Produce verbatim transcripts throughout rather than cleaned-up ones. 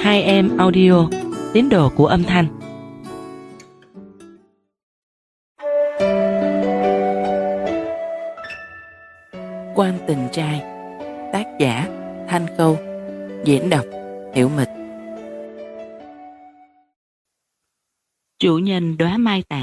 Hai Em Audio, tín đồ của âm thanh. Quan Tình Trai, tác giả Thanh Khâu, diễn đọc Hiểu Mịch. Chủ nhân đóa mai tàn.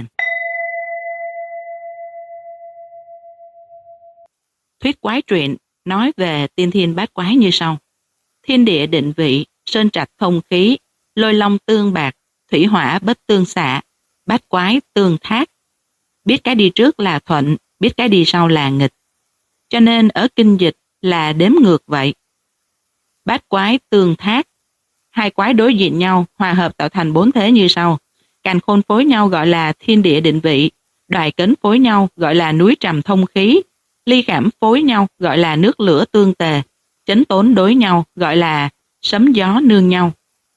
Thuyết quái truyện nói về tiên thiên bát quái như sau: thiên địa định vị, sơn trạch thông khí, lôi long tương bạc, thủy hỏa bất tương xạ, bát quái tương thác. Biết cái đi trước là thuận, biết cái đi sau là nghịch. Cho nên ở kinh dịch là đếm ngược vậy. Bát quái tương thác, hai quái đối diện nhau, hòa hợp tạo thành bốn thế như sau: càn khôn phối nhau gọi là thiên địa định vị, đoài cấn phối nhau gọi là núi trầm thông khí, ly khảm phối nhau gọi là nước lửa tương tề, chấn tốn đối nhau gọi là sấm gió nương nhau.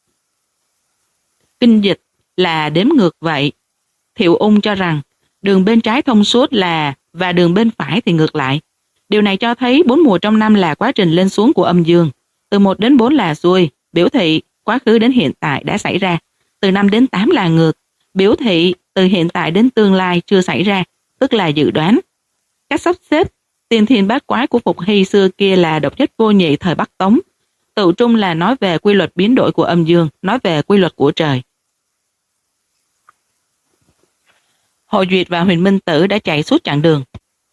Kinh dịch là đếm ngược vậy. Thiệu Ung cho rằng đường bên trái thông suốt là và đường bên phải thì ngược lại. Điều này cho thấy bốn mùa trong năm là quá trình lên xuống của âm dương. Từ một đến bốn là xuôi, biểu thị quá khứ đến hiện tại đã xảy ra. Từ năm đến tám là ngược, biểu thị từ hiện tại đến tương lai chưa xảy ra, tức là dự đoán. Cách sắp xếp tiên thiên bát quái của Phục Hy xưa kia là độc nhất vô nhị thời Bắc Tống. Tự trung là nói về quy luật biến đổi của âm dương, nói về quy luật của trời. Hồ Duyệt và Huyền Minh Tử đã chạy suốt chặng đường.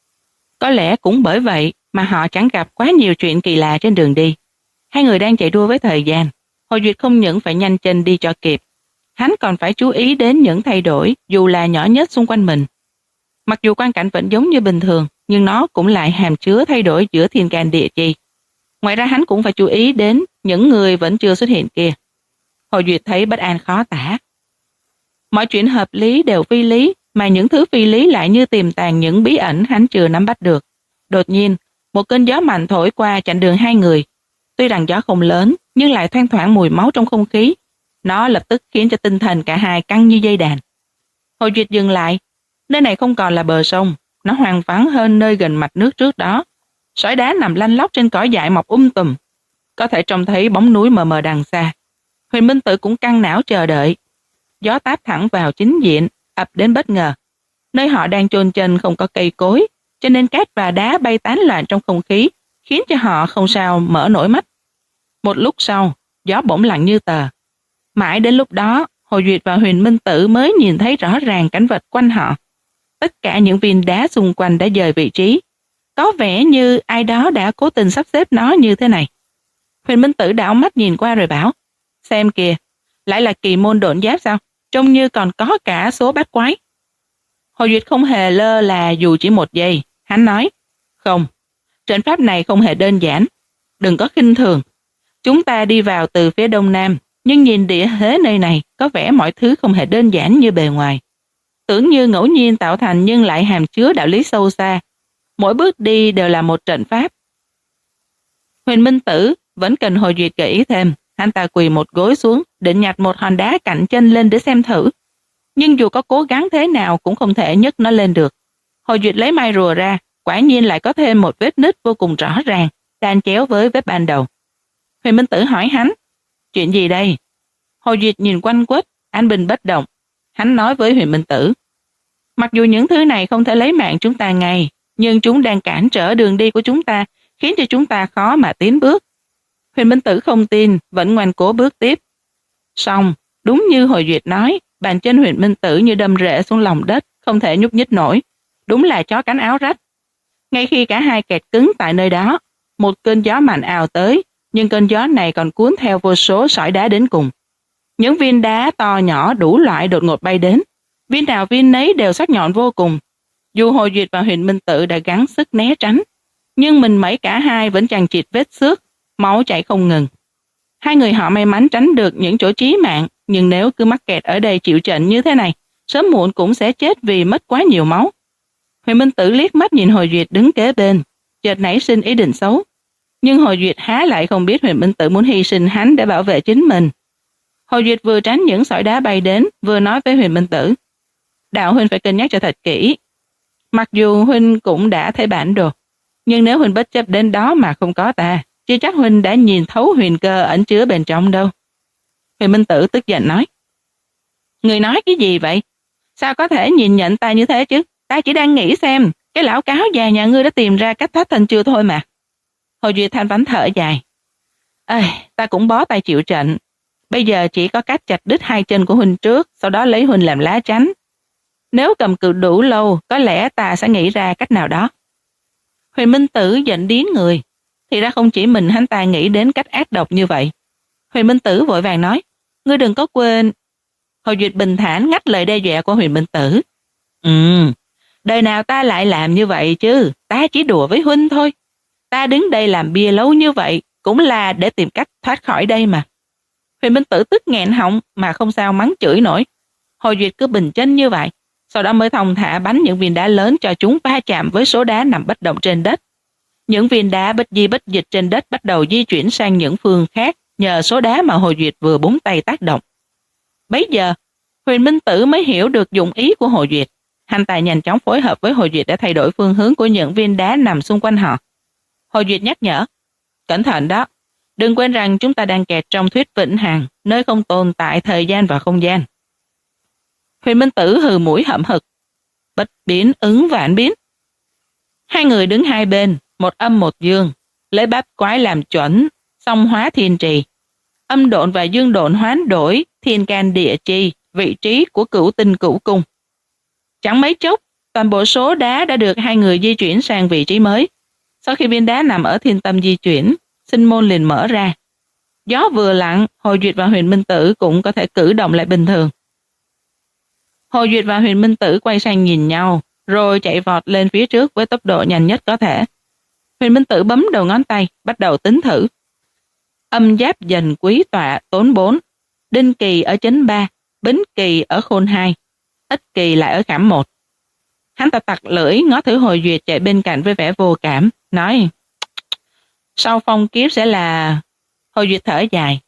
Có lẽ cũng bởi vậy mà họ chẳng gặp quá nhiều chuyện kỳ lạ trên đường đi. Hai người đang chạy đua với thời gian. Hồ Duyệt không những phải nhanh chân đi cho kịp, hắn còn phải chú ý đến những thay đổi dù là nhỏ nhất xung quanh mình. Mặc dù quang cảnh vẫn giống như bình thường, nhưng nó cũng lại hàm chứa thay đổi giữa thiên can địa chi. Ngoài ra hắn cũng phải chú ý đến những người vẫn chưa xuất hiện kia. Hồ Duyệt thấy bất an khó tả. Mọi chuyện hợp lý đều phi lý, mà những thứ phi lý lại như tiềm tàng những bí ẩn hắn chưa nắm bắt được. Đột nhiên, một cơn gió mạnh thổi qua chặn đường hai người. Tuy rằng gió không lớn, nhưng lại thoang thoảng mùi máu trong không khí. Nó lập tức khiến cho tinh thần cả hai căng như dây đàn. Hồ Duyệt dừng lại. Nơi này không còn là bờ sông, nó hoang vắng hơn nơi gần mặt nước trước đó. Sỏi đá nằm lanh lóc trên cỏ dại mọc um tùm, có thể trông thấy bóng núi mờ mờ đằng xa. Huyền Minh Tử cũng căng não chờ đợi. Gió táp thẳng vào chính diện, ập đến bất ngờ. Nơi họ đang chôn chân không có cây cối, cho nên cát và đá bay tán loạn trong không khí, khiến cho họ không sao mở nổi mắt. Một lúc sau, gió bỗng lặng như tờ. Mãi đến lúc đó, Hồ Duyệt và Huyền Minh Tử mới nhìn thấy rõ ràng cảnh vật quanh họ. Tất cả những viên đá xung quanh đã dời vị trí. Có vẻ như ai đó đã cố tình sắp xếp nó như thế này. Huyền Minh Tử đảo mắt nhìn qua rồi bảo: xem kìa, lại là kỳ môn độn giáp sao? Trông như còn có cả số bát quái. Hồ Duyệt không hề lơ là dù chỉ một giây. Hắn nói: không, trận pháp này không hề đơn giản. Đừng có khinh thường. Chúng ta đi vào từ phía đông nam, nhưng nhìn địa thế nơi này có vẻ mọi thứ không hề đơn giản như bề ngoài. Tưởng như ngẫu nhiên tạo thành nhưng lại hàm chứa đạo lý sâu xa. Mỗi bước đi đều là một trận pháp. Huyền Minh Tử vẫn cần Hồ Duyệt gợi ý thêm. Hắn ta quỳ một gối xuống, định nhặt một hòn đá cạnh chân lên để xem thử. Nhưng dù có cố gắng thế nào cũng không thể nhấc nó lên được. Hồ Duyệt lấy mai rùa ra, quả nhiên lại có thêm một vết nứt vô cùng rõ ràng, đan chéo với vết ban đầu. Huyền Minh Tử hỏi hắn: chuyện gì đây? Hồ Duyệt nhìn quanh quất, an bình bất động. Hắn nói với Huyền Minh Tử: mặc dù những thứ này không thể lấy mạng chúng ta ngay, nhưng chúng đang cản trở đường đi của chúng ta, khiến cho chúng ta khó mà tiến bước. Huyền Minh Tử không tin, vẫn ngoan cố bước tiếp. Xong, đúng như Hồ Duyệt nói, bàn chân Huyền Minh Tử như đâm rễ xuống lòng đất, không thể nhúc nhích nổi. Đúng là chó cánh áo rách. Ngay khi cả hai kẹt cứng tại nơi đó, một cơn gió mạnh ào tới, nhưng cơn gió này còn cuốn theo vô số sỏi đá đến cùng. Những viên đá to nhỏ đủ loại đột ngột bay đến. Viên nào viên nấy đều sắc nhọn vô cùng. Dù Hồ Duyệt và Huyền Minh Tử đã gắng sức né tránh, nhưng mình mấy cả hai vẫn chằng chịt vết xước, máu chảy không ngừng. Hai người họ may mắn tránh được những chỗ chí mạng, nhưng nếu cứ mắc kẹt ở đây chịu trận như thế này, sớm muộn cũng sẽ chết vì mất quá nhiều máu. Huyền Minh Tử liếc mắt nhìn Hồ Duyệt đứng kế bên, chợt nảy sinh ý định xấu. Nhưng Hồ Duyệt há lại không biết Huyền Minh Tử muốn hy sinh hắn để bảo vệ chính mình. Hồ Duyệt vừa tránh những sỏi đá bay đến, vừa nói với Huyền Minh Tử: đạo huynh phải cân nhắc cho thật kỹ. Mặc dù huynh cũng đã thấy bản đồ, nhưng nếu huynh bất chấp đến đó mà không có ta, chưa chắc huynh đã nhìn thấu huyền cơ ẩn chứa bên trong đâu. Huyền Minh Tử tức giận nói. Người nói cái gì vậy? Sao có thể nhìn nhận ta như thế chứ? Ta chỉ đang nghĩ xem, cái lão cáo già nhà ngươi đã tìm ra cách thoát thân chưa thôi mà. Hồ Duyệt thanh vánh thở dài. Ê, ta cũng bó tay chịu trận. Bây giờ chỉ có cách chặt đứt hai chân của huynh trước, sau đó lấy huynh làm lá chắn. Nếu cầm cự đủ lâu, có lẽ ta sẽ nghĩ ra cách nào đó. Huyền Minh Tử giận điếng người. Thì ra không chỉ mình hắn ta nghĩ đến cách ác độc như vậy. Huyền Minh Tử vội vàng nói, ngươi đừng có quên. Hồ Duyệt bình thản ngắt lời đe dọa của Huyền Minh Tử. Ừ, đời nào ta lại làm như vậy chứ, ta chỉ đùa với huynh thôi. Ta đứng đây làm bia lâu như vậy, cũng là để tìm cách thoát khỏi đây mà. Huyền Minh Tử tức nghẹn họng mà không sao mắng chửi nổi. Hồ Duyệt cứ bình chân như vậy, sau đó mới thong thả bắn những viên đá lớn cho chúng va chạm với số đá nằm bất động trên đất. Những viên đá bất di bất dịch trên đất bắt đầu di chuyển sang những phương khác nhờ số đá mà Hồ Duyệt vừa búng tay tác động. Bấy giờ, Huyền Minh Tử mới hiểu được dụng ý của Hồ Duyệt. Hắn ta nhanh chóng phối hợp với Hồ Duyệt để thay đổi phương hướng của những viên đá nằm xung quanh họ. Hồ Duyệt nhắc nhở, cẩn thận đó, đừng quên rằng chúng ta đang kẹt trong thuyết vĩnh hằng, nơi không tồn tại thời gian và không gian. Huyền Minh Tử hừ mũi hậm hực, bất biến ứng vạn biến. Hai người đứng hai bên, một âm một dương, lấy bát quái làm chuẩn, song hóa thiên trì. Âm độn và dương độn hoán đổi thiên can địa chi, vị trí của cửu tinh cửu cung. Chẳng mấy chốc, toàn bộ số đá đã được hai người di chuyển sang vị trí mới. Sau khi viên đá nằm ở thiên tâm di chuyển, sinh môn liền mở ra. Gió vừa lặng, Hồ Duyệt và Huyền Minh Tử cũng có thể cử động lại bình thường. Hồ Duyệt và Huyền Minh Tử quay sang nhìn nhau, rồi chạy vọt lên phía trước với tốc độ nhanh nhất có thể. Huyền Minh Tử bấm đầu ngón tay, bắt đầu tính thử. Âm giáp dần quý tọa tốn bốn, đinh kỳ ở chấn ba, bính kỳ ở khôn hai, ích kỳ lại ở khảm một. Hắn ta tặc lưỡi ngó thử Hồ Duyệt chạy bên cạnh với vẻ vô cảm, nói, sau phong kiếp sẽ là... Hồ Duyệt thở dài.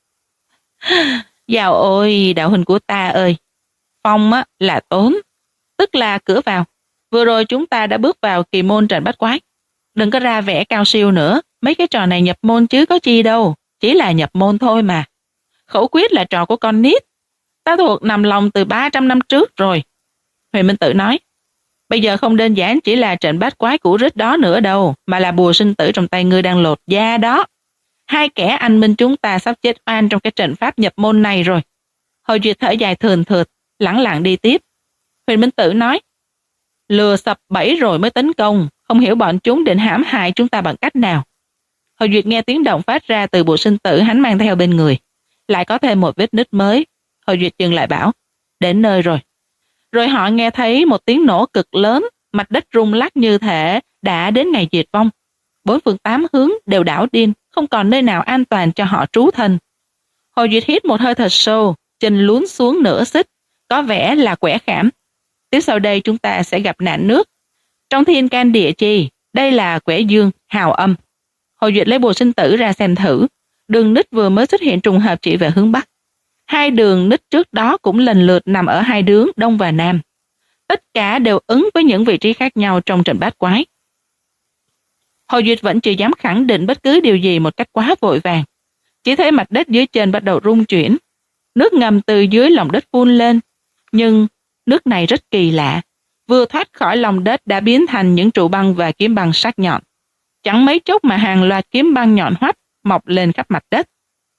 Dào ôi, đạo huynh của ta ơi, phong á, là tốn, tức là cửa vào. Vừa rồi chúng ta đã bước vào kỳ môn trận bát quái. Đừng có ra vẻ cao siêu nữa, mấy cái trò này nhập môn chứ có chi đâu, chỉ là nhập môn thôi mà. Khẩu quyết là trò của con nít, ta thuộc nằm lòng từ ba trăm năm trước rồi. Huyền Minh Tử nói, bây giờ không đơn giản chỉ là trận bát quái cũ rích đó nữa đâu, mà là bùa sinh tử trong tay ngươi đang lột da đó. Hai kẻ anh minh chúng ta sắp chết oan trong cái trận pháp nhập môn này rồi. Hồ Duyệt thở dài thườn thượt, lẳng lặng đi tiếp. Huyền Minh Tử nói, lừa sập bẫy rồi mới tấn công, không hiểu bọn chúng định hãm hại chúng ta bằng cách nào. Hồ Duyệt nghe tiếng động phát ra từ bùa sinh tử hắn mang theo bên người. Lại có thêm một vết nứt mới. Hồ Duyệt dừng lại bảo, đến nơi rồi. Rồi họ nghe thấy một tiếng nổ cực lớn, mặt đất rung lắc như thể đã đến ngày diệt vong. Bốn phương tám hướng đều đảo điên, không còn nơi nào an toàn cho họ trú thân. Hồ Duyệt hít một hơi thật sâu, chân lún xuống nửa xích, có vẻ là quẻ khảm. Tiếp sau đây chúng ta sẽ gặp nạn nước. Trong thiên can địa chi, đây là quẻ dương, hào âm. Hồ Duyệt lấy bùa sinh tử ra xem thử, đường nứt vừa mới xuất hiện trùng hợp chỉ về hướng Bắc. Hai đường nứt trước đó cũng lần lượt nằm ở hai hướng Đông và Nam. Tất cả đều ứng với những vị trí khác nhau trong trận bát quái. Hồ Duyệt vẫn chưa dám khẳng định bất cứ điều gì một cách quá vội vàng. Chỉ thấy mặt đất dưới chân bắt đầu rung chuyển. Nước ngầm từ dưới lòng đất phun lên. Nhưng nước này rất kỳ lạ. Vừa thoát khỏi lòng đất đã biến thành những trụ băng và kiếm băng sắc nhọn. Chẳng mấy chốc mà hàng loạt kiếm băng nhọn hoắt mọc lên khắp mặt đất.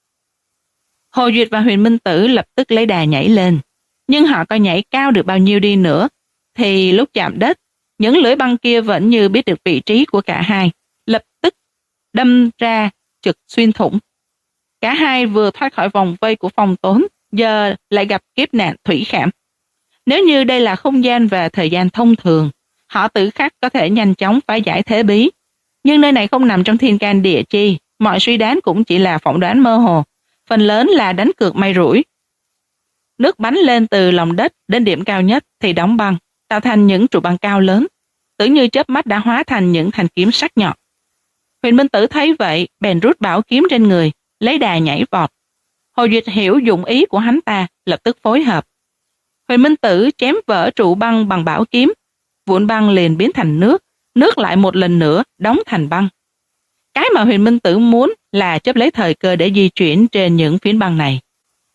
Hồ Duyệt và Huyền Minh Tử lập tức lấy đà nhảy lên. Nhưng họ có nhảy cao được bao nhiêu đi nữa, thì lúc chạm đất, những lưỡi băng kia vẫn như biết được vị trí của cả hai, lập tức đâm ra trực xuyên thủng. Cả hai vừa thoát khỏi vòng vây của Phong Tốn, giờ lại gặp kiếp nạn thủy khảm. Nếu như đây là không gian và thời gian thông thường, họ tự khắc có thể nhanh chóng phá giải thế bí. Nhưng nơi này không nằm trong thiên can địa chi, mọi suy đoán cũng chỉ là phỏng đoán mơ hồ, phần lớn là đánh cược may rủi. Nước bắn lên từ lòng đất đến điểm cao nhất thì đóng băng, tạo thành những trụ băng cao lớn, tưởng như chớp mắt đã hóa thành những thanh kiếm sắc nhọn. Huyền Minh Tử thấy vậy, bèn rút bảo kiếm trên người, lấy đà nhảy vọt. Hồ Duyệt hiểu dụng ý của hắn ta, lập tức phối hợp. Huyền Minh Tử chém vỡ trụ băng bằng bảo kiếm, vụn băng liền biến thành nước, nước lại một lần nữa đóng thành băng. Cái mà Huyền Minh Tử muốn là chấp lấy thời cơ để di chuyển trên những phiến băng này.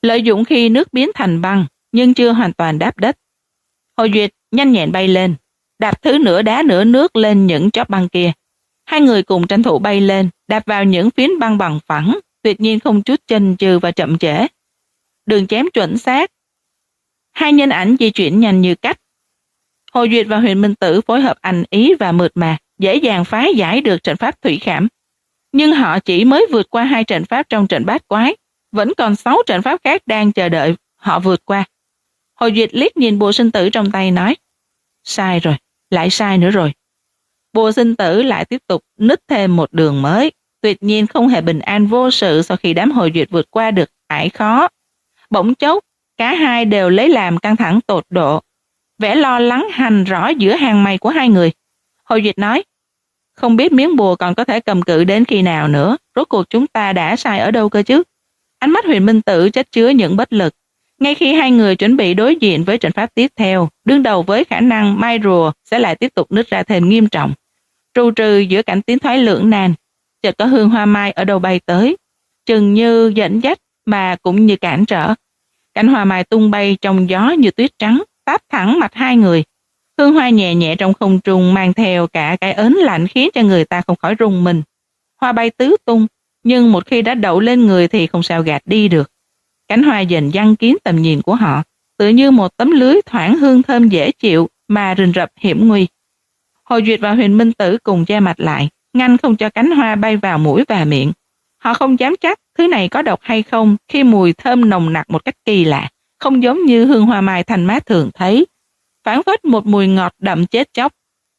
lợi dụng khi nước biến thành băng nhưng chưa hoàn toàn đáp đất. Hồ Duyệt nhanh nhẹn bay lên, đạp thứ nửa đá nửa nước lên những chóp băng kia. Hai người cùng tranh thủ bay lên, đạp vào những phiến băng bằng phẳng, tuyệt nhiên không chút chần chừ và chậm trễ. Đường chém chuẩn xác. Hai nhân ảnh di chuyển nhanh như cắt. Hồ Duyệt và Huyền Minh Tử phối hợp ăn ý và mượt mà, dễ dàng phá giải được trận pháp thủy khảm. Nhưng họ chỉ mới vượt qua hai trận pháp trong trận bát quái, vẫn còn sáu trận pháp khác đang chờ đợi họ vượt qua. Hồ Duyệt liếc nhìn bùa sinh tử trong tay nói, sai rồi, lại sai nữa rồi. Bùa sinh tử lại tiếp tục nứt thêm một đường mới, tuyệt nhiên không hề bình an vô sự sau khi đám Hồ Duyệt vượt qua được ải khó. Bỗng chốc, cả hai đều lấy làm căng thẳng tột độ, vẻ lo lắng hành rõ giữa hàng mày của hai người. Hồ Duyệt nói, không biết miếng bùa còn có thể cầm cự đến khi nào nữa, rốt cuộc chúng ta đã sai ở đâu cơ chứ? Ánh mắt Huyền Minh Tử chất chứa những bất lực. Ngay khi hai người chuẩn bị đối diện với trận pháp tiếp theo, đương đầu với khả năng mai rùa sẽ lại tiếp tục nứt ra thêm nghiêm trọng. Trù trừ giữa cảnh tiến thoái lưỡng nan, chợt có hương hoa mai ở đâu bay tới, chừng như dẫn dắt mà cũng như cản trở. Cánh hoa mai tung bay trong gió như tuyết trắng, táp thẳng mặt hai người. Hương hoa nhẹ nhẹ trong không trung mang theo cả cái ớn lạnh khiến cho người ta không khỏi rùng mình. Hoa bay tứ tung, nhưng một khi đã đậu lên người thì không sao gạt đi được. Cánh hoa dần giăng kín tầm nhìn của họ, tự như một tấm lưới thoảng hương thơm dễ chịu mà rình rập hiểm nguy. Hồ Duyệt và Huyền Minh Tử cùng che mặt lại, ngăn không cho cánh hoa bay vào mũi và miệng. Họ không dám chắc thứ này có độc hay không khi mùi thơm nồng nặc một cách kỳ lạ, không giống như hương hoa mai thanh mát thường thấy, phảng phất một mùi ngọt đậm chết chóc.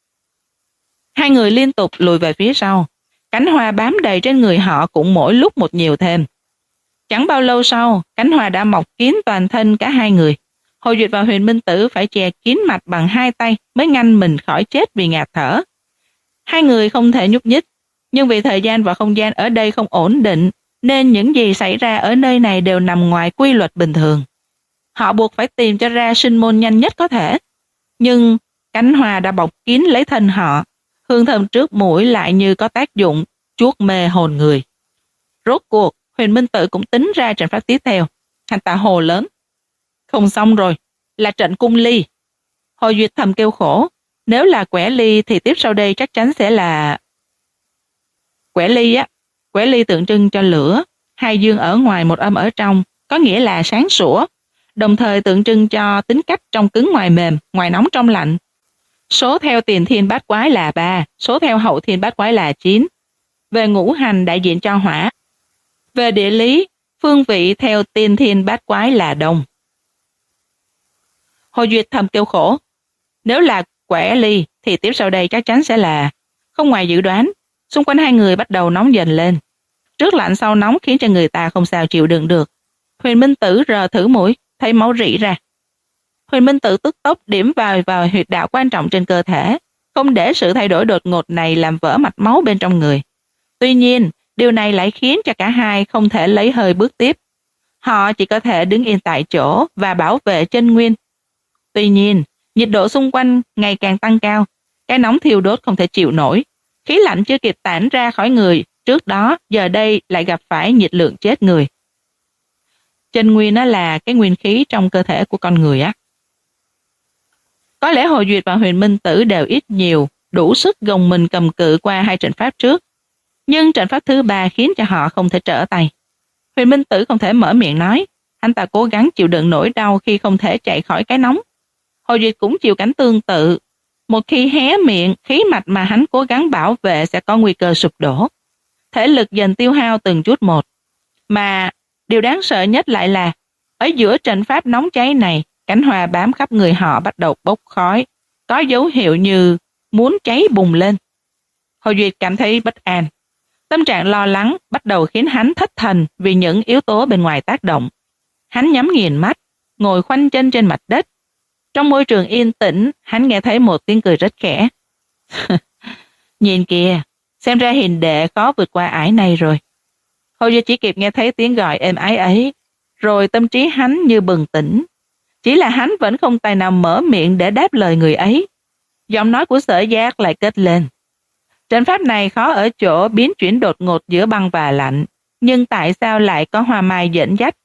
Hai người liên tục lùi về phía sau, cánh hoa bám đầy trên người họ cũng mỗi lúc một nhiều thêm. Chẳng bao lâu sau, cánh hoa đã mọc kín toàn thân cả hai người. Hồ Duyệt và Huyền Minh Tử phải che kín mặt bằng hai tay mới ngăn mình khỏi chết vì ngạt thở. Hai người không thể nhúc nhích, nhưng vì thời gian và không gian ở đây không ổn định, nên những gì xảy ra ở nơi này đều nằm ngoài quy luật bình thường. Họ buộc phải tìm cho ra sinh môn nhanh nhất có thể. Nhưng cánh hoa đã bọc kín lấy thân họ, hương thơm trước mũi lại như có tác dụng chuốt mê hồn người. Rốt cuộc, Huyền Minh Tử cũng tính ra trận pháp tiếp theo. Hắn ta hồ lớn, không xong rồi, là trận cung ly. Hồ Duyệt thầm kêu khổ, nếu là quẻ ly thì tiếp sau đây chắc chắn sẽ là... Quẻ ly á, quẻ ly tượng trưng cho lửa, hai dương ở ngoài một âm ở trong, có nghĩa là sáng sủa, đồng thời tượng trưng cho tính cách trong cứng ngoài mềm, ngoài nóng trong lạnh. Số theo tiền thiên bát quái là ba, số theo hậu thiên bát quái là chín. Về ngũ hành đại diện cho hỏa. Về địa lý, phương vị theo tiên thiên bát quái là đông. Hồ Duyệt thầm kêu khổ, nếu là quẻ ly thì tiếp sau đây chắc chắn sẽ là... Không ngoài dự đoán, xung quanh hai người bắt đầu nóng dần lên. Trước lạnh sau nóng khiến cho người ta không sao chịu đựng được. Huyền Minh Tử rờ thử mũi, thấy máu rỉ ra. Huyền Minh Tử tức tốc điểm vào vào huyệt đạo quan trọng trên cơ thể, không để sự thay đổi đột ngột này làm vỡ mạch máu bên trong người. Tuy nhiên, điều này lại khiến cho cả hai không thể lấy hơi bước tiếp. Họ chỉ có thể đứng yên tại chỗ và bảo vệ chân nguyên. Tuy nhiên, nhiệt độ xung quanh ngày càng tăng cao, cái nóng thiêu đốt không thể chịu nổi. Khí lạnh chưa kịp tản ra khỏi người, trước đó giờ đây lại gặp phải nhiệt lượng chết người. Chân nguyên nó là cái nguyên khí trong cơ thể của con người á. Có lẽ Hồ Duyệt và Huyền Minh Tử đều ít nhiều đủ sức gồng mình cầm cự qua hai trận pháp trước, nhưng trận pháp thứ ba khiến cho họ không thể trở tay. Huyền Minh Tử không thể mở miệng nói, anh ta cố gắng chịu đựng nỗi đau khi không thể chạy khỏi cái nóng. Hồ Duyệt cũng chịu cảnh tương tự, một khi hé miệng, khí mạch mà hắn cố gắng bảo vệ sẽ có nguy cơ sụp đổ. Thể lực dần tiêu hao từng chút một, mà điều đáng sợ nhất lại là ở giữa trận pháp nóng cháy này, cánh hoa bám khắp người họ bắt đầu bốc khói, có dấu hiệu như muốn cháy bùng lên. Hồ Duyệt cảm thấy bất an. Tâm trạng lo lắng bắt đầu khiến hắn thất thần vì những yếu tố bên ngoài tác động. Hắn nhắm nghiền mắt, ngồi khoanh chân trên mặt đất. Trong môi trường yên tĩnh, hắn nghe thấy một tiếng cười rất khẽ. Nhìn kìa, xem ra hiền đệ khó vượt qua ải này rồi. Hồ Duyệt chỉ kịp nghe thấy tiếng gọi êm ái ấy, rồi tâm trí hắn như bừng tỉnh. Chỉ là hắn vẫn không tài nào mở miệng để đáp lời người ấy. Giọng nói của Sở Giác lại kết lên. Trận pháp này khó ở chỗ biến chuyển đột ngột giữa băng và lạnh, nhưng tại sao lại có hoa mai dẫn dắt?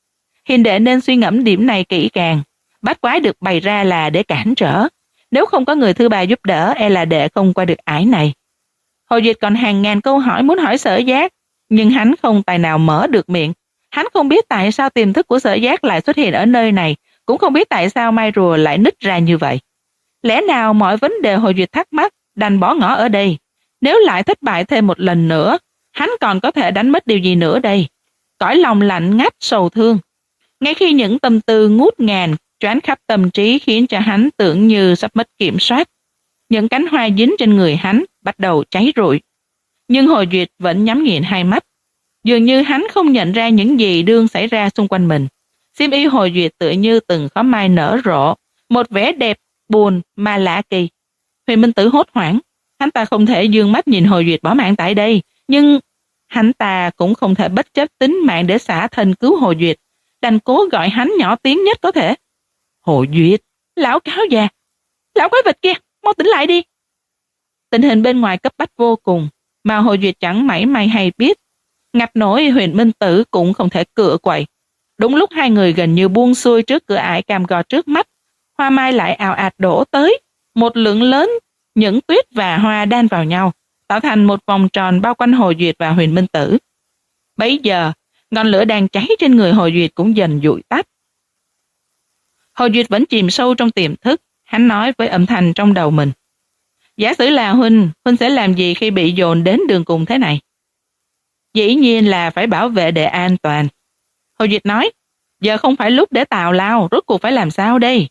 Hiền đệ nên suy ngẫm điểm này kỹ càng. Bát quái được bày ra là để cản trở. Nếu không có người thứ ba giúp đỡ, e là đệ không qua được ải này. Hồ Duyệt còn hàng ngàn câu hỏi muốn hỏi Sở Giác, nhưng hắn không tài nào mở được miệng. Hắn không biết tại sao tiềm thức của Sở Giác lại xuất hiện ở nơi này, cũng không biết tại sao mai rùa lại nứt ra như vậy. Lẽ nào mọi vấn đề Hồ Duyệt thắc mắc đành bỏ ngỏ ở đây? Nếu lại thất bại thêm một lần nữa, hắn còn có thể đánh mất điều gì nữa đây? Cõi lòng lạnh ngắt sầu thương. Ngay khi những tâm tư ngút ngàn choáng khắp tâm trí khiến cho hắn tưởng như sắp mất kiểm soát, những cánh hoa dính trên người hắn bắt đầu cháy rụi. Nhưng Hồ Duyệt vẫn nhắm nghiền hai mắt, dường như hắn không nhận ra những gì đương xảy ra xung quanh mình. Xiêm y Hồ Duyệt tựa như từng khóm mai nở rộ, một vẻ đẹp buồn mà lạ kỳ. Huyền Minh Tử hốt hoảng, hắn ta không thể dương mắt nhìn Hồ Duyệt bỏ mạng tại đây, nhưng hắn ta cũng không thể bất chấp tính mạng để xả thân cứu Hồ Duyệt, đành cố gọi hắn nhỏ tiếng nhất có thể. Hồ Duyệt, lão cáo già, lão quái vật kia, mau tỉnh lại đi. Tình hình bên ngoài cấp bách vô cùng, mà Hồ Duyệt chẳng mảy may hay biết. Ngặt nổi Huyền Minh Tử cũng không thể cựa quậy. Đúng lúc hai người gần như buông xuôi trước cửa ải cam go trước mắt, hoa mai lại ào ạt đổ tới, một lượng lớn những tuyết và hoa đan vào nhau, tạo thành một vòng tròn bao quanh Hồ Duyệt và Huyền Minh Tử. Bấy giờ, ngọn lửa đang cháy trên người Hồ Duyệt cũng dần dụi tắt. Hồ Duyệt vẫn chìm sâu trong tiềm thức, hắn nói với âm thanh trong đầu mình. Giả sử là huynh, huynh sẽ làm gì khi bị dồn đến đường cùng thế này? Dĩ nhiên là phải bảo vệ đệ an toàn. Hồ Duyệt nói, giờ không phải lúc để tào lao, rốt cuộc phải làm sao đây?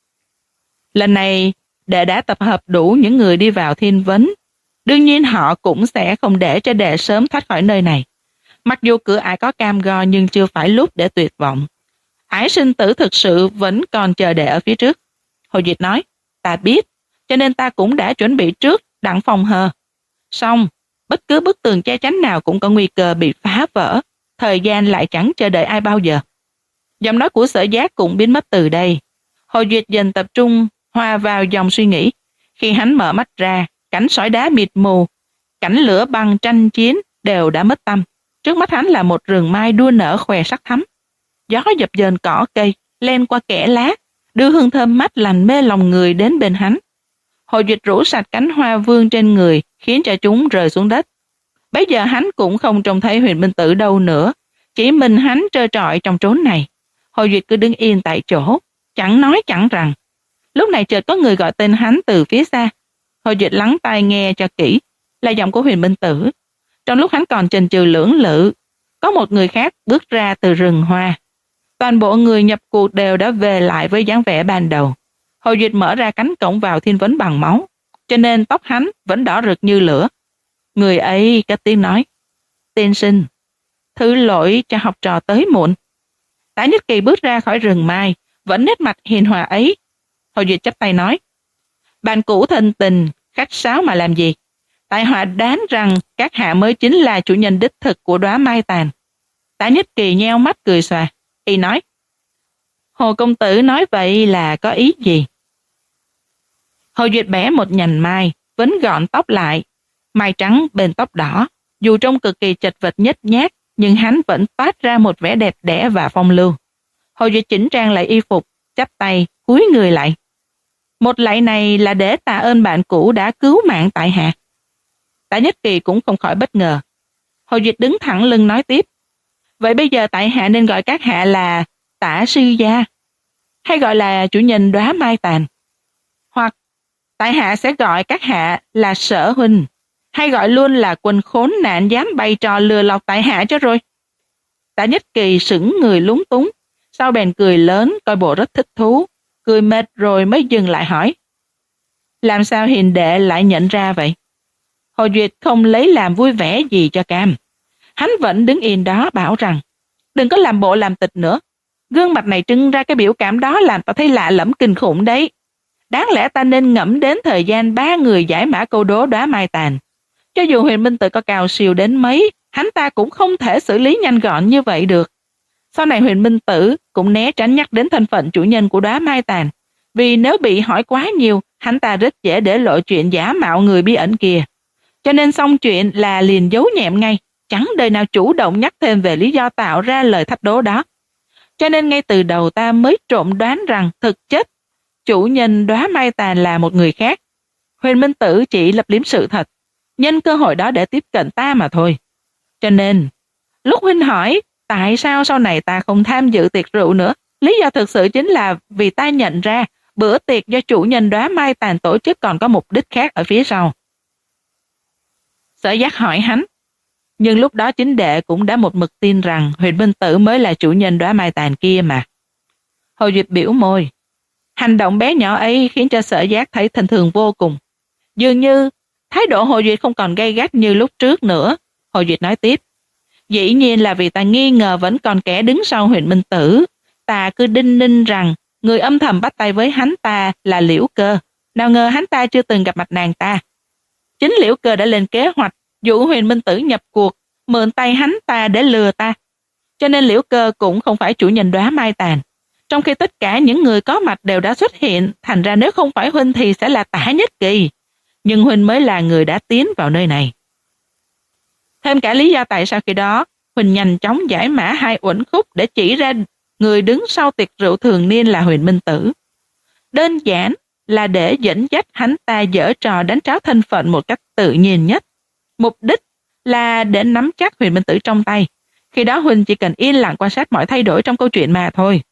Lần này, đệ đã tập hợp đủ những người đi vào thiên vấn. Đương nhiên họ cũng sẽ không để cho đệ sớm thoát khỏi nơi này. Mặc dù cửa ải có cam go nhưng chưa phải lúc để tuyệt vọng. Ải sinh tử thực sự vẫn còn chờ đệ ở phía trước. Hồ Duyệt nói, ta biết, cho nên ta cũng đã chuẩn bị trước, đặng phòng hờ. Xong, bất cứ bức tường che chắn nào cũng có nguy cơ bị phá vỡ, thời gian lại chẳng chờ đợi ai bao giờ. Giọng nói của Sở Giác cũng biến mất từ đây. Hồ Duyệt dần tập trung hòa vào dòng suy nghĩ. Khi hắn mở mắt ra, cảnh sỏi đá mịt mù, cảnh lửa băng tranh chiến đều đã mất tâm. Trước mắt hắn là một rừng mai đua nở khoe sắc thắm. Gió dập dềnh cỏ cây, len qua kẽ lá, đưa hương thơm mát lành mê lòng người đến bên hắn. Hồ Duyệt rủ sạch cánh hoa vương trên người, khiến cho chúng rơi xuống đất. Bây giờ hắn cũng không trông thấy Huyền Minh Tử đâu nữa, chỉ mình hắn trơ trọi trong trốn này. Hồ Duyệt cứ đứng yên tại chỗ, chẳng nói chẳng rằng. Lúc này chợt có người gọi tên hắn từ phía xa. Hồ Duyệt lắng tai nghe cho kỹ, là giọng của Huyền Minh Tử. Trong lúc hắn còn chần chừ lưỡng lự, có một người khác bước ra từ rừng hoa. Toàn bộ người nhập cuộc đều đã về lại với dáng vẻ ban đầu. Hồ Duyệt mở ra cánh cổng vào thiên vấn bằng máu, cho nên tóc hắn vẫn đỏ rực như lửa. Người ấy cất tiếng nói, tiên sinh, thứ lỗi cho học trò tới muộn. Tả Nhất Kỳ bước ra khỏi rừng mai, vẫn nét mặt hiền hòa ấy. Hồ Duyệt chắp tay nói, bạn cũ thân tình, khách sáo mà làm gì? Tại họa đoán rằng các hạ mới chính là chủ nhân đích thực của đóa mai tàn. Tả Nhất Kỳ nheo mắt cười xòa, y nói, Hồ công tử nói vậy là có ý gì? Hồ Duyệt bẻ một nhành mai, vấn gọn tóc lại, mai trắng bên tóc đỏ, dù trông cực kỳ chật vật nhếch nhác, nhưng hắn vẫn toát ra một vẻ đẹp đẽ và phong lưu. Hồ Duyệt chỉnh trang lại y phục, chắp tay, cúi người lại. Một lạy này là để tạ ơn bạn cũ đã cứu mạng tại hạ. Tả Nhất Kỳ cũng không khỏi bất ngờ. Hồ Duyệt đứng thẳng lưng nói tiếp, vậy bây giờ tại hạ nên gọi các hạ là Tả sư gia, hay gọi là chủ nhân đóa mai tàn, hoặc tại hạ sẽ gọi các hạ là Sở huynh, hay gọi luôn là quân khốn nạn dám bày trò lừa lọc tại hạ cho rồi. Tả Nhất Kỳ sững người lúng túng, sau bèn cười lớn coi bộ rất thích thú, cười mệt rồi mới dừng lại hỏi, làm sao hiền đệ lại nhận ra vậy? Hồ Duyệt không lấy làm vui vẻ gì cho cam. Hắn vẫn đứng yên đó bảo rằng, đừng có làm bộ làm tịch nữa. Gương mặt này trưng ra cái biểu cảm đó làm ta thấy lạ lẫm kinh khủng đấy. Đáng lẽ ta nên ngẫm đến thời gian ba người giải mã câu đố đóa mai tàn. Cho dù Huyền Minh Tử có cao siêu đến mấy, hắn ta cũng không thể xử lý nhanh gọn như vậy được. Sau này Huyền Minh Tử cũng né tránh nhắc đến thân phận chủ nhân của đóa mai tàn, vì nếu bị hỏi quá nhiều, hắn ta rất dễ để lộ chuyện giả mạo người bí ẩn kia. Cho nên xong chuyện là liền giấu nhẹm ngay, chẳng đời nào chủ động nhắc thêm về lý do tạo ra lời thách đố đó. Cho nên ngay từ đầu ta mới trộm đoán rằng thực chất chủ nhân Đóa Mai Tàn là một người khác. Huyền Minh Tử chỉ lấp liếm sự thật, nhân cơ hội đó để tiếp cận ta mà thôi. Cho nên, lúc huynh hỏi tại sao sau này ta không tham dự tiệc rượu nữa, lý do thực sự chính là vì ta nhận ra bữa tiệc do chủ nhân Đóa Mai Tàn tổ chức còn có mục đích khác ở phía sau. Sở Giác hỏi hắn, nhưng lúc đó chính đệ cũng đã một mực tin rằng Huyền Minh Tử mới là chủ nhân Đóa Mai Tàn kia mà. Hồ Duyệt biểu môi. Hành động bé nhỏ ấy khiến cho Sở Giác thấy thinh thường vô cùng. Dường như thái độ Hồ Duyệt không còn gay gắt như lúc trước nữa. Hồ Duyệt nói tiếp, dĩ nhiên là vì ta nghi ngờ vẫn còn kẻ đứng sau Huyền Minh Tử. Ta cứ đinh ninh rằng người âm thầm bắt tay với hắn ta là Liễu Cơ. Nào ngờ hắn ta chưa từng gặp mặt nàng ta. Chính Liễu Cơ đã lên kế hoạch dụ Huyền Minh Tử nhập cuộc, mượn tay hắn ta để lừa ta. Cho nên Liễu Cơ cũng không phải chủ nhân Đóa Mai Tàn. Trong khi tất cả những người có mặt đều đã xuất hiện, thành ra nếu không phải huynh thì sẽ là Tả Nhất Kỳ. Nhưng huynh mới là người đã tiến vào nơi này. Thêm cả lý do tại sao khi đó huynh nhanh chóng giải mã hai uẩn khúc để chỉ ra người đứng sau tiệc rượu thường niên là Huyền Minh Tử. Đơn giản là để dẫn dắt hắn ta giở trò đánh tráo thân phận một cách tự nhiên nhất. Mục đích là để nắm chắc Huyền Minh Tử trong tay. Khi đó huynh chỉ cần yên lặng quan sát mọi thay đổi trong câu chuyện mà thôi.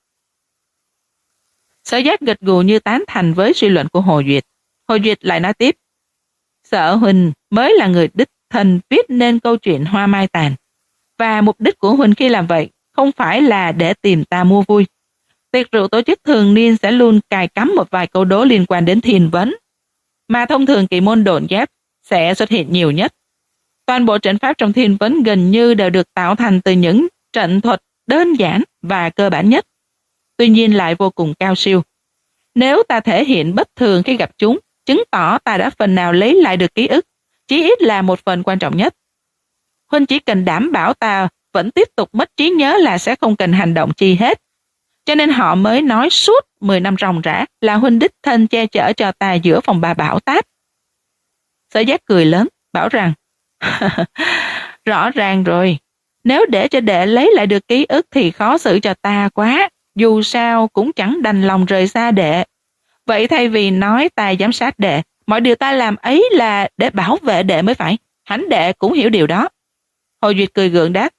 Sở Giác gật gù như tán thành với suy luận của Hồ Duyệt. Hồ Duyệt lại nói tiếp, Sở huynh mới là người đích thân viết nên câu chuyện Hoa Mai Tàn. Và mục đích của huynh khi làm vậy không phải là để tìm ta mua vui. Tiệc rượu tổ chức thường niên sẽ luôn cài cắm một vài câu đố liên quan đến thiên vấn, mà thông thường kỳ môn độn giáp sẽ xuất hiện nhiều nhất. Toàn bộ trận pháp trong thiên vấn gần như đều được tạo thành từ những trận thuật đơn giản và cơ bản nhất, tuy nhiên lại vô cùng cao siêu. Nếu ta thể hiện bất thường khi gặp chúng, chứng tỏ ta đã phần nào lấy lại được ký ức, chí ít là một phần quan trọng nhất. Huynh chỉ cần đảm bảo ta vẫn tiếp tục mất trí nhớ là sẽ không cần hành động chi hết. Cho nên họ mới nói suốt mười năm ròng rã là huynh đích thân che chở cho ta giữa phòng bà bão táp. Sở Giác cười lớn, bảo rằng, rõ ràng rồi, nếu để cho đệ lấy lại được ký ức thì khó xử cho ta quá, dù sao cũng chẳng đành lòng rời xa đệ. Vậy thay vì nói ta giám sát đệ, mọi điều ta làm ấy là để bảo vệ đệ mới phải. Hẳn đệ cũng hiểu điều đó. Hồ Duyệt cười gượng đáp,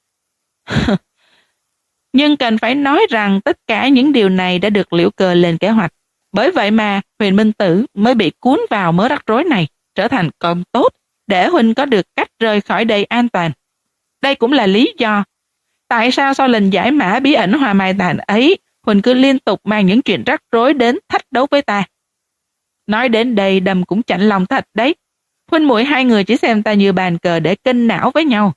nhưng cần phải nói rằng tất cả những điều này đã được Liễu Cơ lên kế hoạch. Bởi vậy mà Huyền Minh Tử mới bị cuốn vào mớ rắc rối này, trở thành con tốt, để huynh có được cách rời khỏi đây an toàn. Đây cũng là lý do tại sao sau lần giải mã bí ẩn Hoa Mai Tàn ấy, huynh cứ liên tục mang những chuyện rắc rối đến thách đấu với ta. Nói đến đây Đầm cũng chạnh lòng thật đấy. Huynh muội hai người chỉ xem ta như bàn cờ để kênh não với nhau.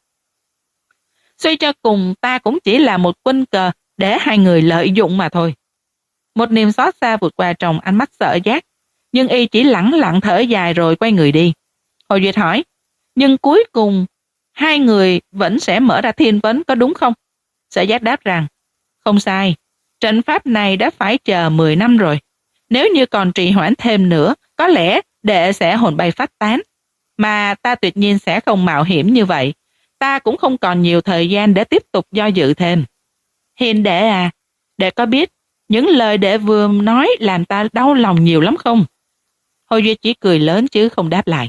Suy cho cùng ta cũng chỉ là một quân cờ để hai người lợi dụng mà thôi. Một niềm xót xa vụt qua trong ánh mắt Sở Giác, nhưng y chỉ lẳng lặng thở dài rồi quay người đi. Hồ Duyệt hỏi, nhưng cuối cùng hai người vẫn sẽ mở ra thiên vấn có đúng không? Sở Giác đáp rằng, không sai, trận pháp này đã phải chờ mười năm rồi. Nếu như còn trì hoãn thêm nữa, có lẽ đệ sẽ hồn bay phách tán. Mà ta tuyệt nhiên sẽ không mạo hiểm như vậy. Ta cũng không còn nhiều thời gian để tiếp tục do dự thêm. Hiền đệ à, đệ có biết những lời đệ vừa nói làm ta đau lòng nhiều lắm không? Hồ Duyệt chỉ cười lớn chứ không đáp lại.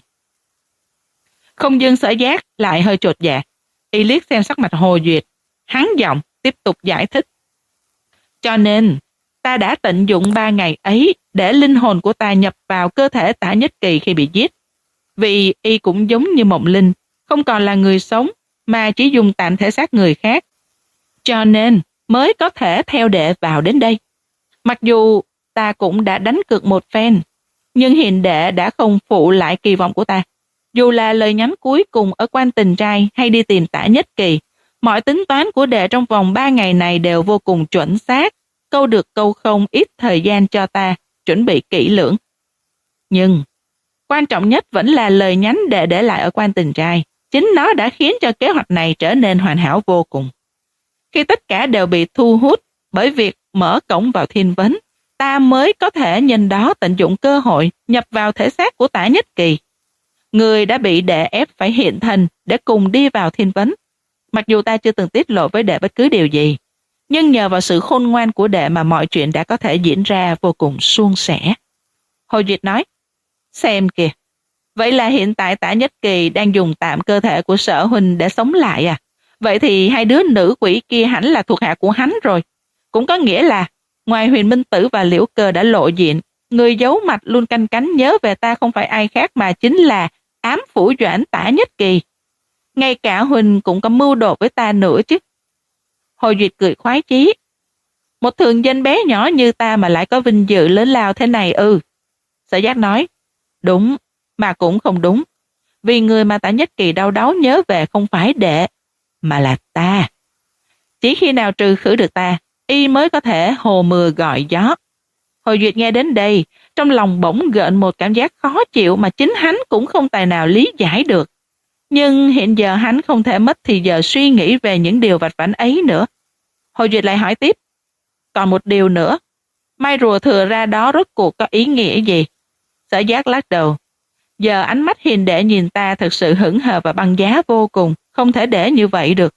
Không dưng Sở Giác lại hơi chột dạ. Y liếc xem sắc mặt Hồ Duyệt, hắn giọng tiếp tục giải thích. Cho nên ta đã tận dụng ba ngày ấy để linh hồn của ta nhập vào cơ thể Tả Nhất Kỳ khi bị giết. Vì y cũng giống như Mộng Linh, không còn là người sống mà chỉ dùng tạm thể xác người khác. Cho nên mới có thể theo đệ vào đến đây. Mặc dù ta cũng đã đánh cược một phen, nhưng hiền đệ đã không phụ lại kỳ vọng của ta. Dù là lời nhắn cuối cùng ở Quan Tình Trai hay đi tìm Tả Nhất Kỳ, mọi tính toán của đệ trong vòng ba ngày này đều vô cùng chuẩn xác, câu được câu không, ít thời gian cho ta chuẩn bị kỹ lưỡng. Nhưng quan trọng nhất vẫn là lời nhắn đệ để lại ở Quan Tình Trai. Chính nó đã khiến cho kế hoạch này trở nên hoàn hảo vô cùng. Khi tất cả đều bị thu hút bởi việc mở cổng vào thiên vấn, ta mới có thể nhân đó tận dụng cơ hội nhập vào thể xác của Tả Nhất Kỳ. Người đã bị đệ ép phải hiện thân để cùng đi vào thiên vấn. Mặc dù ta chưa từng tiết lộ với đệ bất cứ điều gì, nhưng nhờ vào sự khôn ngoan của đệ mà mọi chuyện đã có thể diễn ra vô cùng suôn sẻ. Hồ Duyệt nói, xem kìa, vậy là hiện tại Tả Nhất Kỳ đang dùng tạm cơ thể của Sở huynh để sống lại à? Vậy thì hai đứa nữ quỷ kia hẳn là thuộc hạ của hắn rồi. Cũng có nghĩa là, ngoài Huyền Minh Tử và Liễu Cơ đã lộ diện, người giấu mặt luôn canh cánh nhớ về ta không phải ai khác mà chính là ám phủ doãn Tả Nhất Kỳ. Ngay cả huynh cũng có mưu đồ với ta nữa chứ. Hồ Duyệt cười khoái chí. Một thường dân bé nhỏ như ta mà lại có vinh dự lớn lao thế này ư? Sở Giác nói, đúng, mà cũng không đúng. Vì người mà Tả Nhất Kỳ đau đáu nhớ về không phải đệ, mà là ta. Chỉ khi nào trừ khử được ta, y mới có thể hồ mưa gọi gió. Hồ Duyệt nghe đến đây, trong lòng bỗng gợn một cảm giác khó chịu mà chính hắn cũng không tài nào lý giải được. Nhưng hiện giờ hắn không thể mất thì giờ suy nghĩ về những điều vặt vãnh ấy nữa. Hồ Duyệt lại hỏi tiếp, còn một điều nữa, mai rùa thừa ra đó rốt cuộc có ý nghĩa gì? Sở Giác lắc đầu, giờ ánh mắt hiền đệ nhìn ta thật sự hững hờ và băng giá vô cùng, không thể để như vậy được.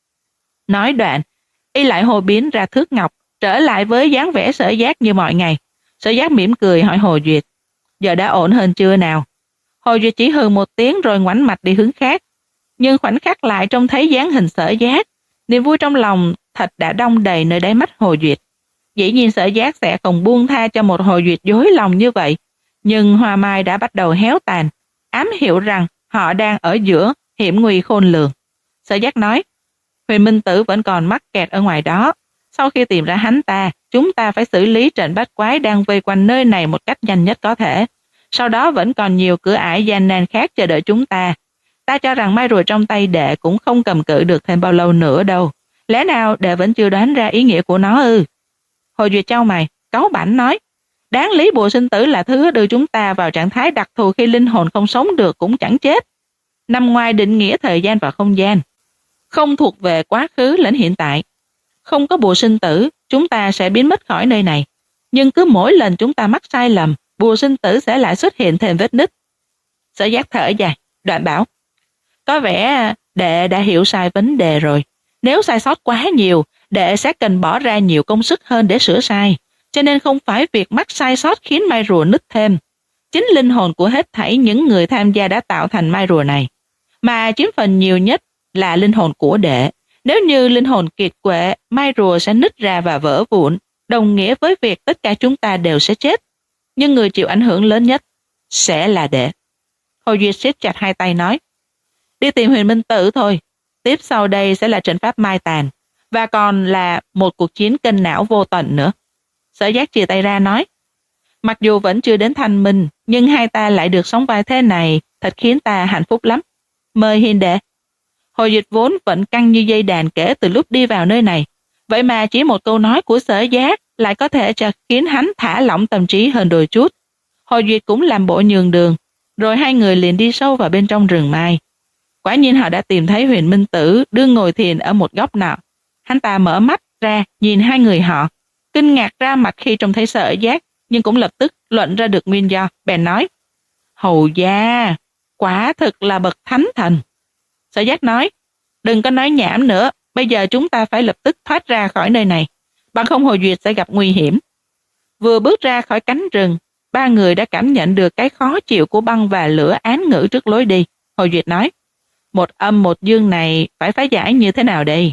Nói đoạn, y lại hồ biến ra thước ngọc, trở lại với dáng vẻ Sở Giác như mọi ngày. Sở Giác mỉm cười hỏi Hồ Duyệt, giờ đã ổn hơn chưa nào? Hồ Duyệt chỉ hừ một tiếng rồi ngoảnh mặt đi hướng khác. Nhưng khoảnh khắc lại trông thấy dáng hình Sở Giác, niềm vui trong lòng thật đã đong đầy nơi đáy mắt Hồ Duyệt. Dĩ nhiên Sở Giác sẽ không buông tha cho một Hồ Duyệt dối lòng như vậy, nhưng hoa mai đã bắt đầu héo tàn, ám hiệu rằng họ đang ở giữa hiểm nguy khôn lường. Sở Giác nói, Huyền Minh Tử vẫn còn mắc kẹt ở ngoài đó. Sau khi tìm ra hắn ta, chúng ta phải xử lý trận bát quái đang vây quanh nơi này một cách nhanh nhất có thể. Sau đó vẫn còn nhiều cửa ải gian nan khác chờ đợi chúng ta. Ta cho rằng mai rùa trong tay đệ cũng không cầm cự được thêm bao lâu nữa đâu. Lẽ nào đệ vẫn chưa đoán ra ý nghĩa của nó ư? Hồ Duyệt chau mày, cáu bảnh nói, đáng lý bùa sinh tử là thứ đưa chúng ta vào trạng thái đặc thù khi linh hồn không sống được cũng chẳng chết. Nằm ngoài định nghĩa thời gian và không gian, không thuộc về quá khứ lẫn hiện tại. Không có bùa sinh tử, chúng ta sẽ biến mất khỏi nơi này. Nhưng cứ mỗi lần chúng ta mắc sai lầm, bùa sinh tử sẽ lại xuất hiện thêm vết nứt. Sở Giác thở dài, đoạn bảo, có vẻ đệ đã hiểu sai vấn đề rồi. Nếu sai sót quá nhiều, đệ sẽ cần bỏ ra nhiều công sức hơn để sửa sai. Cho nên không phải việc mắc sai sót khiến mai rùa nứt thêm. Chính linh hồn của hết thảy những người tham gia đã tạo thành mai rùa này. Mà chiếm phần nhiều nhất là linh hồn của đệ. Nếu như linh hồn kiệt quệ, mai rùa sẽ nứt ra và vỡ vụn, đồng nghĩa với việc tất cả chúng ta đều sẽ chết. Nhưng người chịu ảnh hưởng lớn nhất sẽ là đệ. Hồ Duyệt siết chặt hai tay nói, đi tìm Huyền Minh Tử thôi. Tiếp sau đây sẽ là trận pháp mai tàn, và còn là một cuộc chiến kênh não vô tận nữa. Sở Giác chìa tay ra nói, mặc dù vẫn chưa đến thanh minh, nhưng hai ta lại được sống vai thế này, thật khiến ta hạnh phúc lắm. Mời hiền đệ. Hồ Duyệt vốn vẫn căng như dây đàn kể từ lúc đi vào nơi này, vậy mà chỉ một câu nói của Sở Giác lại có thể cho khiến hắn thả lỏng tâm trí hơn đôi chút. Hồ Duyệt cũng làm bộ nhường đường, rồi hai người liền đi sâu vào bên trong rừng mai. Quả nhiên họ đã tìm thấy Huyền Minh Tử đương ngồi thiền ở một góc nọ. Hắn ta mở mắt ra nhìn hai người họ, kinh ngạc ra mặt khi trông thấy Sở Giác, nhưng cũng lập tức luận ra được nguyên do, bèn nói, hầu gia, quả thực là bậc thánh thần. Sở Giác nói, đừng có nói nhảm nữa, bây giờ chúng ta phải lập tức thoát ra khỏi nơi này, bằng không Hồ Duyệt sẽ gặp nguy hiểm. Vừa bước ra khỏi cánh rừng, ba người đã cảm nhận được cái khó chịu của băng và lửa án ngữ trước lối đi. Hồ Duyệt nói, một âm một dương này phải phá giải như thế nào đây?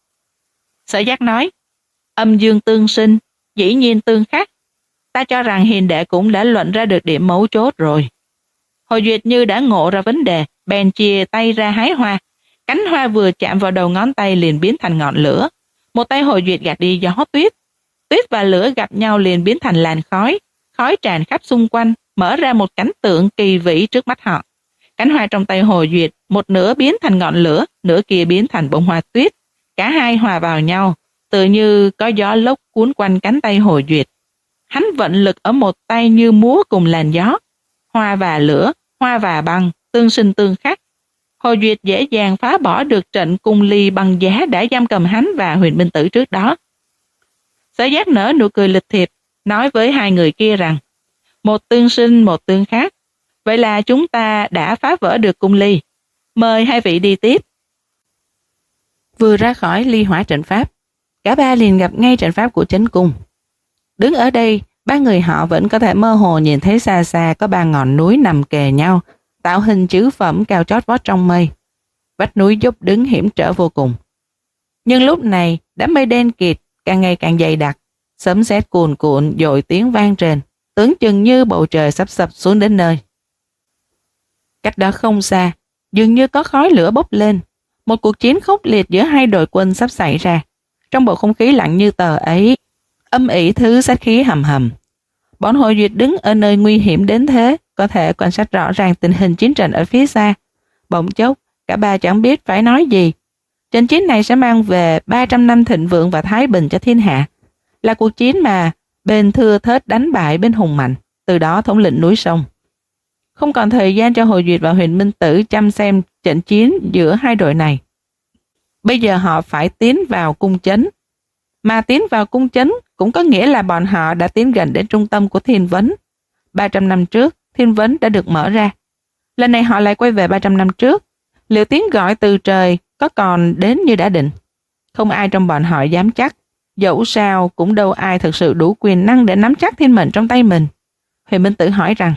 Sở Giác nói, âm dương tương sinh, dĩ nhiên tương khắc. Ta cho rằng hiền đệ cũng đã luận ra được điểm mấu chốt rồi. Hồ Duyệt như đã ngộ ra vấn đề, bèn chìa tay ra hái hoa. Cánh hoa vừa chạm vào đầu ngón tay liền biến thành ngọn lửa. Một tay Hồ Duyệt gạt đi gió tuyết. Tuyết và lửa gặp nhau liền biến thành làn khói. Khói tràn khắp xung quanh, mở ra một cảnh tượng kỳ vĩ trước mắt họ. Cánh hoa trong tay Hồ Duyệt, một nửa biến thành ngọn lửa, nửa kia biến thành bông hoa tuyết. Cả hai hòa vào nhau, tự như có gió lốc cuốn quanh cánh tay Hồ Duyệt. Hắn vận lực ở một tay như múa cùng làn gió. Hoa và lửa, hoa và băng, tương sinh tương khắc. Hồ Duyệt dễ dàng phá bỏ được trận cung ly băng giá đã giam cầm hắn và Huyền Minh Tử trước đó. Sở Giác nở nụ cười lịch thiệp, nói với hai người kia rằng, một tương sinh, một tương khắc. Vậy là chúng ta đã phá vỡ được cung ly. Mời hai vị đi tiếp. Vừa ra khỏi ly hỏa trận pháp, cả ba liền gặp ngay trận pháp của chánh cung. Đứng ở đây, ba người họ vẫn có thể mơ hồ nhìn thấy xa xa có ba ngọn núi nằm kề nhau, tạo hình chữ phẩm cao chót vót trong mây. Vách núi dốc đứng hiểm trở vô cùng. Nhưng lúc này, đám mây đen kịt càng ngày càng dày đặc, sấm sét cuồn cuộn dội tiếng vang trên, tưởng chừng như bầu trời sắp sập xuống đến nơi. Cách đó không xa, dường như có khói lửa bốc lên. Một cuộc chiến khốc liệt giữa hai đội quân sắp xảy ra. Trong bầu không khí lặng như tờ ấy, âm ỉ thứ sát khí hầm hầm. Bọn Hồ Duyệt đứng ở nơi nguy hiểm đến thế, có thể quan sát rõ ràng tình hình chiến trận ở phía xa. Bỗng chốc, cả ba chẳng biết phải nói gì. Trận chiến này sẽ mang về ba trăm năm thịnh vượng và thái bình cho thiên hạ. Là cuộc chiến mà bên thưa thớt đánh bại bên hùng mạnh, từ đó thống lĩnh núi sông. Không còn thời gian cho Hồ Duyệt và Huyền Minh Tử chăm xem trận chiến giữa hai đội này. Bây giờ họ phải tiến vào cung chấn. Mà tiến vào cung chấn cũng có nghĩa là bọn họ đã tiến gần đến trung tâm của Thiên Vấn. ba trăm năm trước, Thiên Vấn đã được mở ra. Lần này họ lại quay về ba trăm năm trước. Liệu tiếng gọi từ trời có còn đến như đã định? Không ai trong bọn họ dám chắc. Dẫu sao cũng đâu ai thực sự đủ quyền năng để nắm chắc thiên mệnh trong tay mình. Huyền Minh Tử hỏi rằng,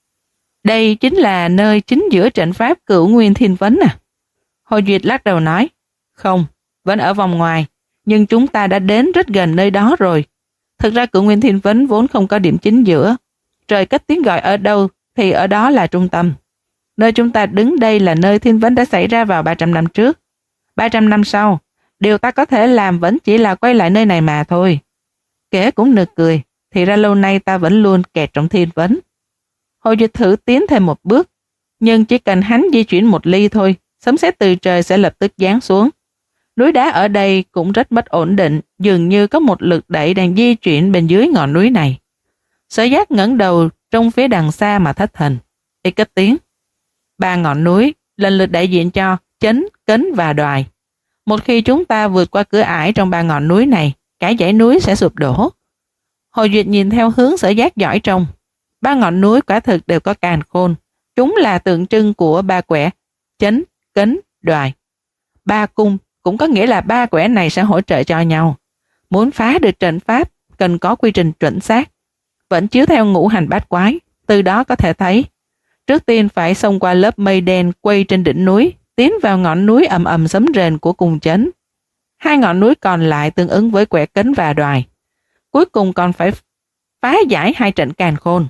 đây chính là nơi chính giữa trận pháp Cửu Nguyên Thiên Vấn à? Hồ Duyệt lắc đầu nói, không, vẫn ở vòng ngoài, nhưng chúng ta đã đến rất gần nơi đó rồi. Thực ra Cửu Nguyên Thiên Vấn vốn không có điểm chính giữa. Trời cất tiếng gọi ở đâu thì ở đó là trung tâm. Nơi chúng ta đứng đây là nơi Thiên Vấn đã xảy ra vào ba trăm năm trước. ba trăm năm sau, điều ta có thể làm vẫn chỉ là quay lại nơi này mà thôi. Kể cũng nực cười, thì ra lâu nay ta vẫn luôn kẹt trong Thiên Vấn. Hồ Duyệt thử tiến thêm một bước, nhưng chỉ cần hắn di chuyển một ly thôi, sấm sét từ trời sẽ lập tức giáng xuống. Núi đá ở đây cũng rất mất ổn định, dường như có một lực đẩy đang di chuyển bên dưới ngọn núi này. Sở Giác ngẩng đầu trong phía đằng xa mà thất thần. Y cất tiếng. Ba ngọn núi lần lượt đại diện cho Chấn, Cấn và Đoài. Một khi chúng ta vượt qua cửa ải trong ba ngọn núi này, cả dãy núi sẽ sụp đổ. Hồ Duyệt nhìn theo hướng Sở Giác dõi trông. Ba ngọn núi quả thực đều có càn khôn. Chúng là tượng trưng của ba quẻ Chấn, Cấn, Đoài. Ba cung cũng có nghĩa là ba quẻ này sẽ hỗ trợ cho nhau. Muốn phá được trận pháp cần có quy trình chuẩn xác, vẫn chiếu theo ngũ hành bát quái. Từ đó có thể thấy, trước tiên phải xông qua lớp mây đen quay trên đỉnh núi, tiến vào ngọn núi ầm ầm sấm rền của cung Chấn. Hai ngọn núi còn lại tương ứng với quẻ Cấn và Đoài. Cuối cùng còn phải phá giải hai trận càn khôn.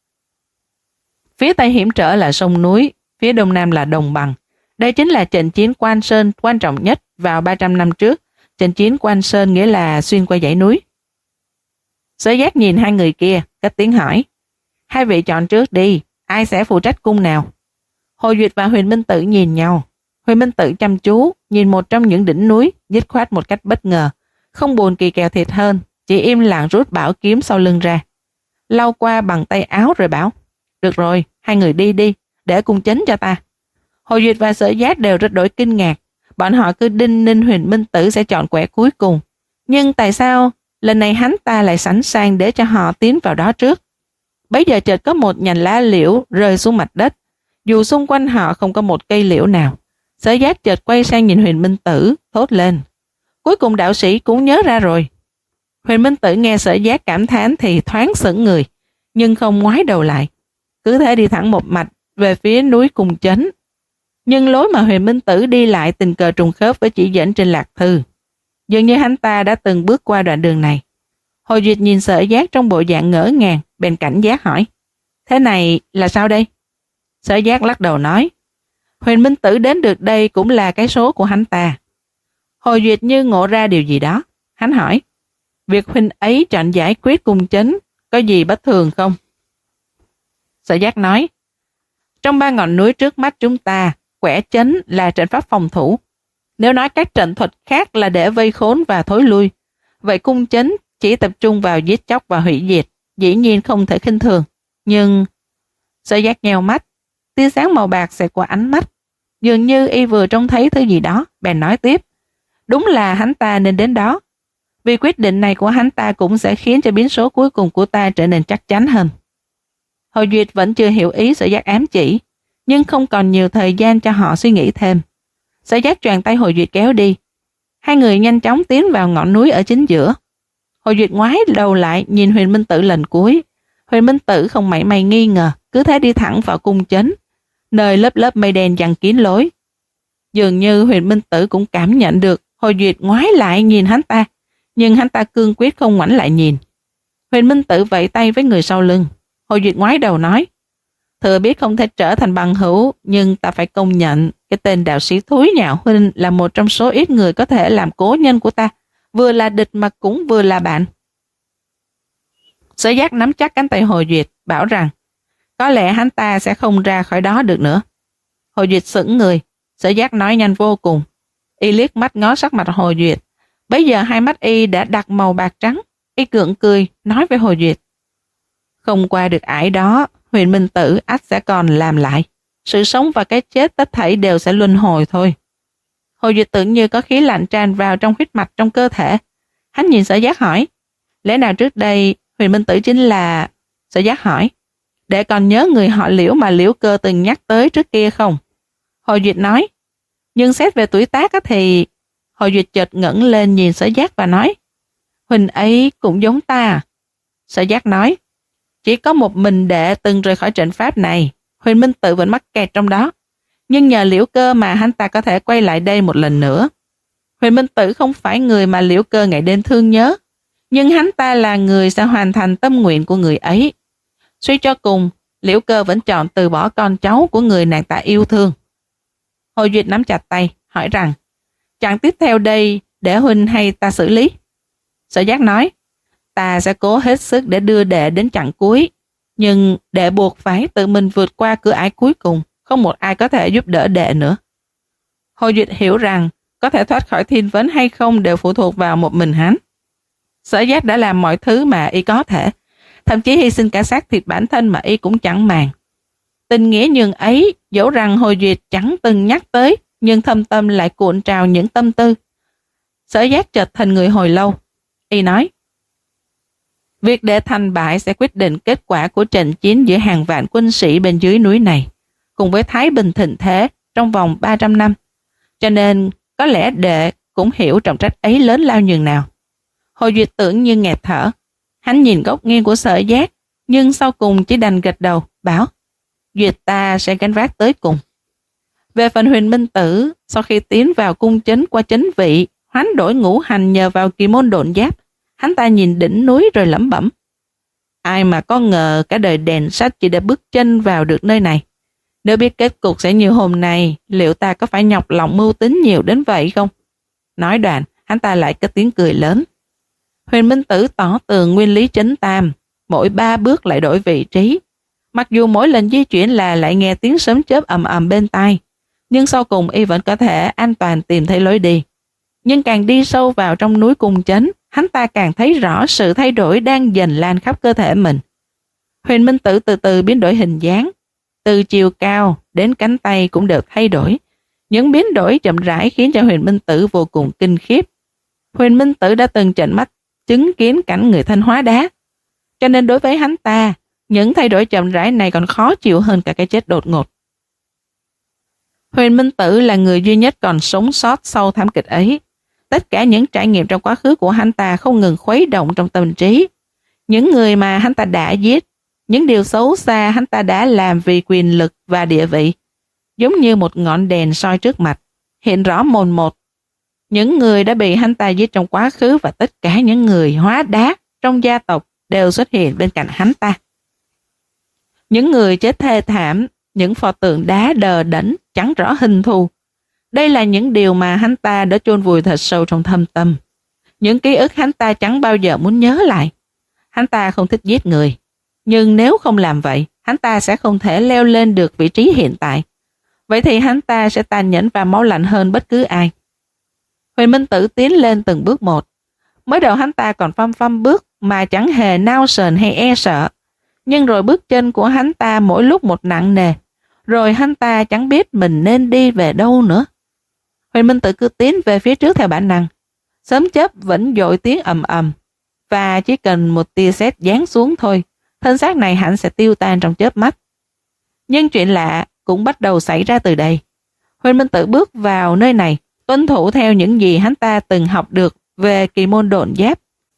Phía tây hiểm trở là sông núi, phía đông nam là đồng bằng. Đây chính là trận chiến Quan Sơn quan trọng nhất vào ba trăm năm trước. Trận chiến Quan Sơn nghĩa là xuyên qua dãy núi. Sở Giác nhìn hai người kia, cất tiếng hỏi. Hai vị chọn trước đi, ai sẽ phụ trách cung nào? Hồ Duyệt và Huyền Minh Tử nhìn nhau. Huyền Minh Tử chăm chú, nhìn một trong những đỉnh núi, dứt khoát một cách bất ngờ. Không buồn kỳ kèo thiệt hơn, chỉ im lặng rút bảo kiếm sau lưng ra. Lau qua bằng tay áo rồi bảo. Được rồi, hai người đi đi, để cung Chấn cho ta. Hồ Duyệt và Sở Giác đều rất đổi kinh ngạc. Bọn họ cứ đinh ninh Huyền Minh Tử sẽ chọn quẻ cuối cùng. Nhưng tại sao lần này hắn ta lại sẵn sàng để cho họ tiến vào đó trước? Bấy giờ chợt có một nhành lá liễu rơi xuống mặt đất. Dù xung quanh họ không có một cây liễu nào. Sở Giác chợt quay sang nhìn Huyền Minh Tử, thốt lên. Cuối cùng đạo sĩ cũng nhớ ra rồi. Huyền Minh Tử nghe Sở Giác cảm thán thì thoáng sững người, nhưng không ngoái đầu lại. Cứ thế đi thẳng một mạch về phía núi Cung Chấn. Nhưng lối mà Huyền Minh Tử đi lại tình cờ trùng khớp với chỉ dẫn trên lạc thư. Dường như hắn ta đã từng bước qua đoạn đường này. Hồ Duyệt nhìn Sở Giác trong bộ dạng ngỡ ngàng, bèn cảnh giác hỏi. Thế này là sao đây? Sở Giác lắc đầu nói. Huyền Minh Tử đến được đây cũng là cái số của hắn ta. Hồ Duyệt như ngộ ra điều gì đó. Hắn hỏi. Việc huynh ấy chọn giải quyết Cung Chấn có gì bất thường không? Sở Giác nói. Trong ba ngọn núi trước mắt chúng ta, quẻ Chấn là trận pháp phòng thủ. Nếu nói các trận thuật khác là để vây khốn và thối lui, vậy Cung Chấn chỉ tập trung vào giết chóc và hủy diệt, dĩ nhiên không thể khinh thường. Nhưng Sở Giác nheo mắt, tia sáng màu bạc xẹt qua ánh mắt, dường như y vừa trông thấy thứ gì đó, bèn nói tiếp. Đúng là hắn ta nên đến đó, vì quyết định này của hắn ta cũng sẽ khiến cho biến số cuối cùng của ta trở nên chắc chắn hơn. Hồ Duyệt vẫn chưa hiểu ý Sở Giác ám chỉ, nhưng không còn nhiều thời gian cho họ suy nghĩ thêm. Sở Giác choàng tay Hồ Duyệt kéo đi. Hai người nhanh chóng tiến vào ngọn núi ở chính giữa. Hồ Duyệt ngoái đầu lại nhìn Huyền Minh Tử lần cuối. Huyền Minh Tử không mảy may nghi ngờ, cứ thế đi thẳng vào cung chấn, nơi lớp lớp mây đen giăng kín lối. Dường như Huyền Minh Tử cũng cảm nhận được Hồ Duyệt ngoái lại nhìn hắn ta, nhưng hắn ta cương quyết không ngoảnh lại nhìn. Huyền Minh Tử vẫy tay với người sau lưng. Hồ Duyệt ngoái đầu nói: "Thừa biết không thể trở thành bằng hữu, nhưng ta phải công nhận cái tên đạo sĩ thúi nhạo huynh là một trong số ít người có thể làm cố nhân của ta, vừa là địch mà cũng vừa là bạn." Sở Giác nắm chắc cánh tay Hồ Duyệt, bảo rằng có lẽ hắn ta sẽ không ra khỏi đó được nữa. Hồ Duyệt sững người. Sở Giác nói nhanh vô cùng. Y liếc mắt ngó sắc mặt Hồ Duyệt. Bấy giờ hai mắt y đã đặt màu bạc trắng. Y gượng cười nói với Hồ Duyệt: "Không qua được ải đó, Huyền Minh Tử ắt sẽ còn làm lại. Sự sống và cái chết tất thảy đều sẽ luân hồi thôi." Hồ Duyệt tưởng như có khí lạnh tràn vào trong huyết mạch trong cơ thể. Hắn nhìn Sở Giác hỏi: "Lẽ nào trước đây Huyền Minh Tử chính là..." Sở Giác hỏi: "Để còn nhớ người họ Liễu mà Liễu Cơ từng nhắc tới trước kia không?" Hồ Duyệt nói: "Nhưng xét về tuổi tác thì..." Hồ Duyệt chợt ngẩng lên nhìn Sở Giác và nói: "Huynh ấy cũng giống ta." Sở Giác nói: "Chỉ có một mình đệ từng rời khỏi trận pháp này, Huyền Minh Tử vẫn mắc kẹt trong đó. Nhưng nhờ Liễu Cơ mà hắn ta có thể quay lại đây một lần nữa. Huyền Minh Tử không phải người mà Liễu Cơ ngày đêm thương nhớ, nhưng hắn ta là người sẽ hoàn thành tâm nguyện của người ấy. Suy cho cùng, Liễu Cơ vẫn chọn từ bỏ con cháu của người nàng ta yêu thương." Hồ Duyệt nắm chặt tay, hỏi rằng: "Chặng tiếp theo đây để huynh hay ta xử lý?" Sở Giác nói: "Ta sẽ cố hết sức để đưa đệ đến chặng cuối, nhưng đệ buộc phải tự mình vượt qua cửa ải cuối cùng, không một ai có thể giúp đỡ đệ nữa." Hồ Duyệt hiểu rằng có thể thoát khỏi thiên vấn hay không đều phụ thuộc vào một mình hắn. Sở Giác đã làm mọi thứ mà y có thể, thậm chí hy sinh cả xác thịt bản thân mà y cũng chẳng màng. Tình nghĩa nhường ấy, dẫu rằng Hồ Duyệt chẳng từng nhắc tới, nhưng thâm tâm lại cuộn trào những tâm tư. Sở Giác chợt thành người hồi lâu. Y nói: "Việc để thành bại sẽ quyết định kết quả của trận chiến giữa hàng vạn quân sĩ bên dưới núi này, cùng với thái bình thịnh thế trong vòng ba trăm năm. Cho nên có lẽ đệ cũng hiểu trọng trách ấy lớn lao nhường nào." Hồ Duyệt tưởng như nghẹt thở. Hắn nhìn góc nghiêng của Sở Giác, nhưng sau cùng chỉ đành gật đầu, bảo: "Duyệt ta sẽ gánh vác tới cùng." Về phần Huyền Minh Tử, sau khi tiến vào cung chấn qua chấn vị, hoán đổi ngũ hành nhờ vào kỳ môn độn giáp, hắn ta nhìn đỉnh núi rồi lẩm bẩm: "Ai mà có ngờ cả đời đèn sách chỉ để bước chân vào được nơi này. Nếu biết kết cục sẽ như hôm nay, liệu ta có phải nhọc lòng mưu tính nhiều đến vậy không?" Nói đoạn, hắn ta lại cất tiếng cười lớn. Huyền Minh Tử tỏ tường nguyên lý chấn tam, mỗi ba bước lại đổi vị trí. Mặc dù mỗi lần di chuyển là lại nghe tiếng sấm chớp ầm ầm bên tai, nhưng sau cùng y vẫn có thể an toàn tìm thấy lối đi. Nhưng càng đi sâu vào trong núi cung chấn, hắn ta càng thấy rõ sự thay đổi đang dần lan khắp cơ thể mình. Huyền Minh Tử từ từ biến đổi hình dáng, từ chiều cao đến cánh tay cũng đều thay đổi. Những biến đổi chậm rãi khiến cho Huyền Minh Tử vô cùng kinh khiếp. Huyền Minh Tử đã từng trợn mắt chứng kiến cảnh người thân hóa đá, cho nên đối với hắn ta, những thay đổi chậm rãi này còn khó chịu hơn cả cái chết đột ngột. Huyền Minh Tử là người duy nhất còn sống sót sau thảm kịch ấy. Tất cả những trải nghiệm trong quá khứ của hắn ta không ngừng khuấy động trong tâm trí. Những người mà hắn ta đã giết, những điều xấu xa hắn ta đã làm vì quyền lực và địa vị, giống như một ngọn đèn soi trước mặt, hiện rõ mồn một. Những người đã bị hắn ta giết trong quá khứ và tất cả những người hóa đá trong gia tộc đều xuất hiện bên cạnh hắn ta. Những người chết thê thảm, những pho tượng đá đờ đẫn, chẳng rõ hình thù. Đây là những điều mà hắn ta đã chôn vùi thật sâu trong thâm tâm. Những ký ức hắn ta chẳng bao giờ muốn nhớ lại. Hắn ta không thích giết người, nhưng nếu không làm vậy, hắn ta sẽ không thể leo lên được vị trí hiện tại. Vậy thì hắn ta sẽ tàn nhẫn và máu lạnh hơn bất cứ ai. Huyền Minh Tử tiến lên từng bước một. Mới đầu hắn ta còn phăm phăm bước mà chẳng hề nao sờn hay e sợ. Nhưng rồi bước chân của hắn ta mỗi lúc một nặng nề. Rồi hắn ta chẳng biết mình nên đi về đâu nữa. Huyền Minh Tử cứ tiến về phía trước theo bản năng. Sấm chớp vẫn dội tiếng ầm ầm. Và chỉ cần một tia sét giáng xuống thôi, thân xác này hẳn sẽ tiêu tan trong chớp mắt. Nhưng chuyện lạ cũng bắt đầu xảy ra từ đây. Huyền Minh Tử bước vào nơi này, tuân thủ theo những gì hắn ta từng học được về kỳ môn độn giáp.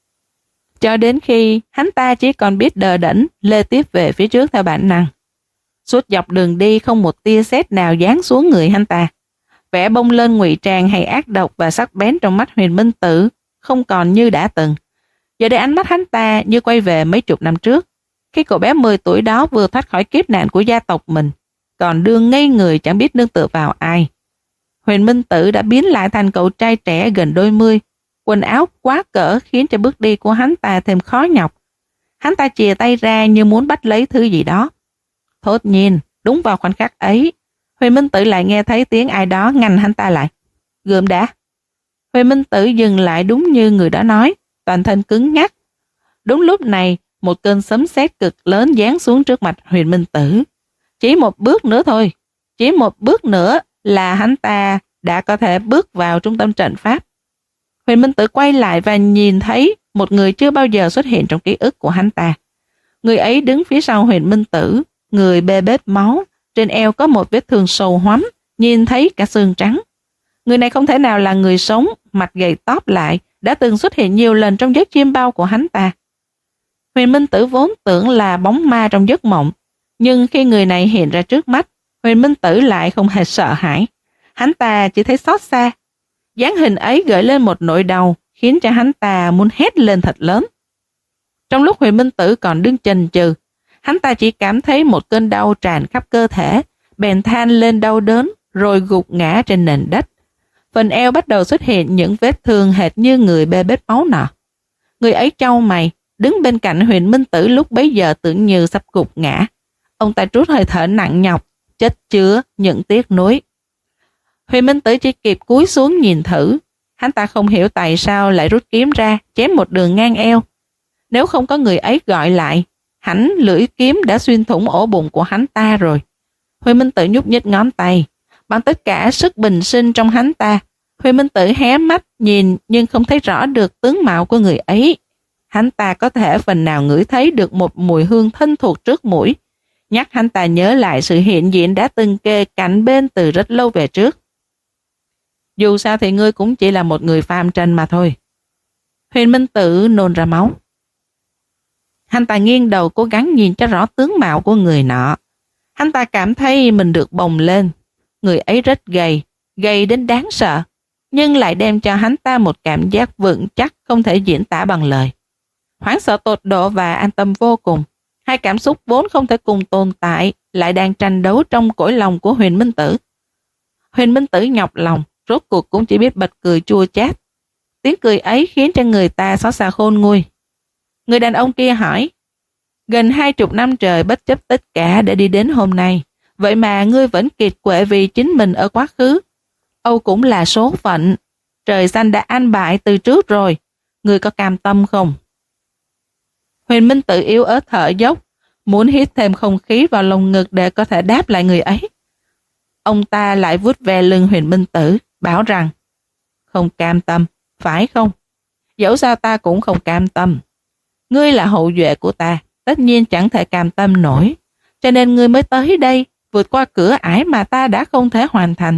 Cho đến khi hắn ta chỉ còn biết đờ đẫn lê tiếp về phía trước theo bản năng. Suốt dọc đường đi không một tia sét nào giáng xuống người hắn ta. Vẻ bông lên ngụy trang hay ác độc và sắc bén trong mắt Huyền Minh Tử không còn như đã từng. Giờ đây ánh mắt hắn ta như quay về mấy chục năm trước, khi cậu bé mười tuổi đó vừa thoát khỏi kiếp nạn của gia tộc mình, còn đương ngây người chẳng biết nương tựa vào ai. Huyền Minh Tử đã biến lại thành cậu trai trẻ gần đôi mươi, quần áo quá cỡ khiến cho bước đi của hắn ta thêm khó nhọc. Hắn ta chìa tay ra như muốn bắt lấy thứ gì đó. Thốt nhiên, đúng vào khoảnh khắc ấy, Huyền Minh Tử lại nghe thấy tiếng ai đó ngăn hắn ta lại. Gượm đã. Huyền Minh Tử dừng lại đúng như người đó nói, toàn thân cứng ngắc. Đúng lúc này, một cơn sấm sét cực lớn giáng xuống trước mặt Huyền Minh Tử. Chỉ một bước nữa thôi, chỉ một bước nữa là hắn ta đã có thể bước vào trung tâm trận pháp. Huyền Minh Tử quay lại và nhìn thấy một người chưa bao giờ xuất hiện trong ký ức của hắn ta. Người ấy đứng phía sau Huyền Minh Tử, người bê bết máu, trên eo có một vết thương sâu hoắm, nhìn thấy cả xương trắng. Người này không thể nào là người sống, mặt gầy tóp lại, đã từng xuất hiện nhiều lần trong giấc chiêm bao của hắn ta. Huyền Minh Tử vốn tưởng là bóng ma trong giấc mộng, nhưng khi người này hiện ra trước mắt, Huyền Minh Tử lại không hề sợ hãi. Hắn ta chỉ thấy xót xa. Dáng hình ấy gợi lên một nỗi đau, khiến cho hắn ta muốn hét lên thật lớn. Trong lúc Huyền Minh Tử còn đứng chần chừ, hắn ta chỉ cảm thấy một cơn đau tràn khắp cơ thể, bèn than lên đau đớn, rồi gục ngã trên nền đất. Phần eo bắt đầu xuất hiện những vết thương hệt như người bê bết máu nọ. Người ấy chau mày, đứng bên cạnh Huyền Minh Tử lúc bấy giờ tưởng như sắp gục ngã. Ông ta trút hơi thở nặng nhọc, chất chứa những tiếc nuối. Huyền Minh Tử chỉ kịp cúi xuống nhìn thử. Hắn ta không hiểu tại sao lại rút kiếm ra, chém một đường ngang eo. Nếu không có người ấy gọi lại, hẳn lưỡi kiếm đã xuyên thủng ổ bụng của hắn ta rồi. Huyền Minh Tử nhúc nhích ngón tay. Bằng tất cả sức bình sinh trong hắn ta, Huyền Minh Tử hé mắt nhìn nhưng không thấy rõ được tướng mạo của người ấy. Hắn ta có thể phần nào ngửi thấy được một mùi hương thân thuộc trước mũi, nhắc hắn ta nhớ lại sự hiện diện đã từng kề cạnh bên từ rất lâu về trước. Dù sao thì ngươi cũng chỉ là một người phàm trần mà thôi. Huyền Minh Tử nôn ra máu. Hắn ta nghiêng đầu cố gắng nhìn cho rõ tướng mạo của người nọ. Hắn ta cảm thấy mình được bồng lên. Người ấy rất gầy, gầy đến đáng sợ, nhưng lại đem cho hắn ta một cảm giác vững chắc không thể diễn tả bằng lời. Hoảng sợ tột độ và an tâm vô cùng. Hai cảm xúc vốn không thể cùng tồn tại lại đang tranh đấu trong cõi lòng của Huyền Minh Tử. Huyền Minh Tử nhọc lòng, rốt cuộc cũng chỉ biết bật cười chua chát. Tiếng cười ấy khiến cho người ta xót xa khôn nguôi. Người đàn ông kia hỏi, gần hai chục năm trời bất chấp tất cả để đi đến hôm nay, vậy mà ngươi vẫn kiệt quệ vì chính mình ở quá khứ. Âu cũng là số phận, trời xanh đã an bài từ trước rồi, ngươi có cam tâm không? Huyền Minh Tử yếu ớt thở dốc, muốn hít thêm không khí vào lồng ngực để có thể đáp lại người ấy. Ông ta lại vuốt ve lưng Huyền Minh Tử, bảo rằng, không cam tâm, phải không? Dẫu sao ta cũng không cam tâm. Ngươi là hậu duệ của ta, tất nhiên chẳng thể cam tâm nổi, cho nên ngươi mới tới đây, vượt qua cửa ải mà ta đã không thể hoàn thành.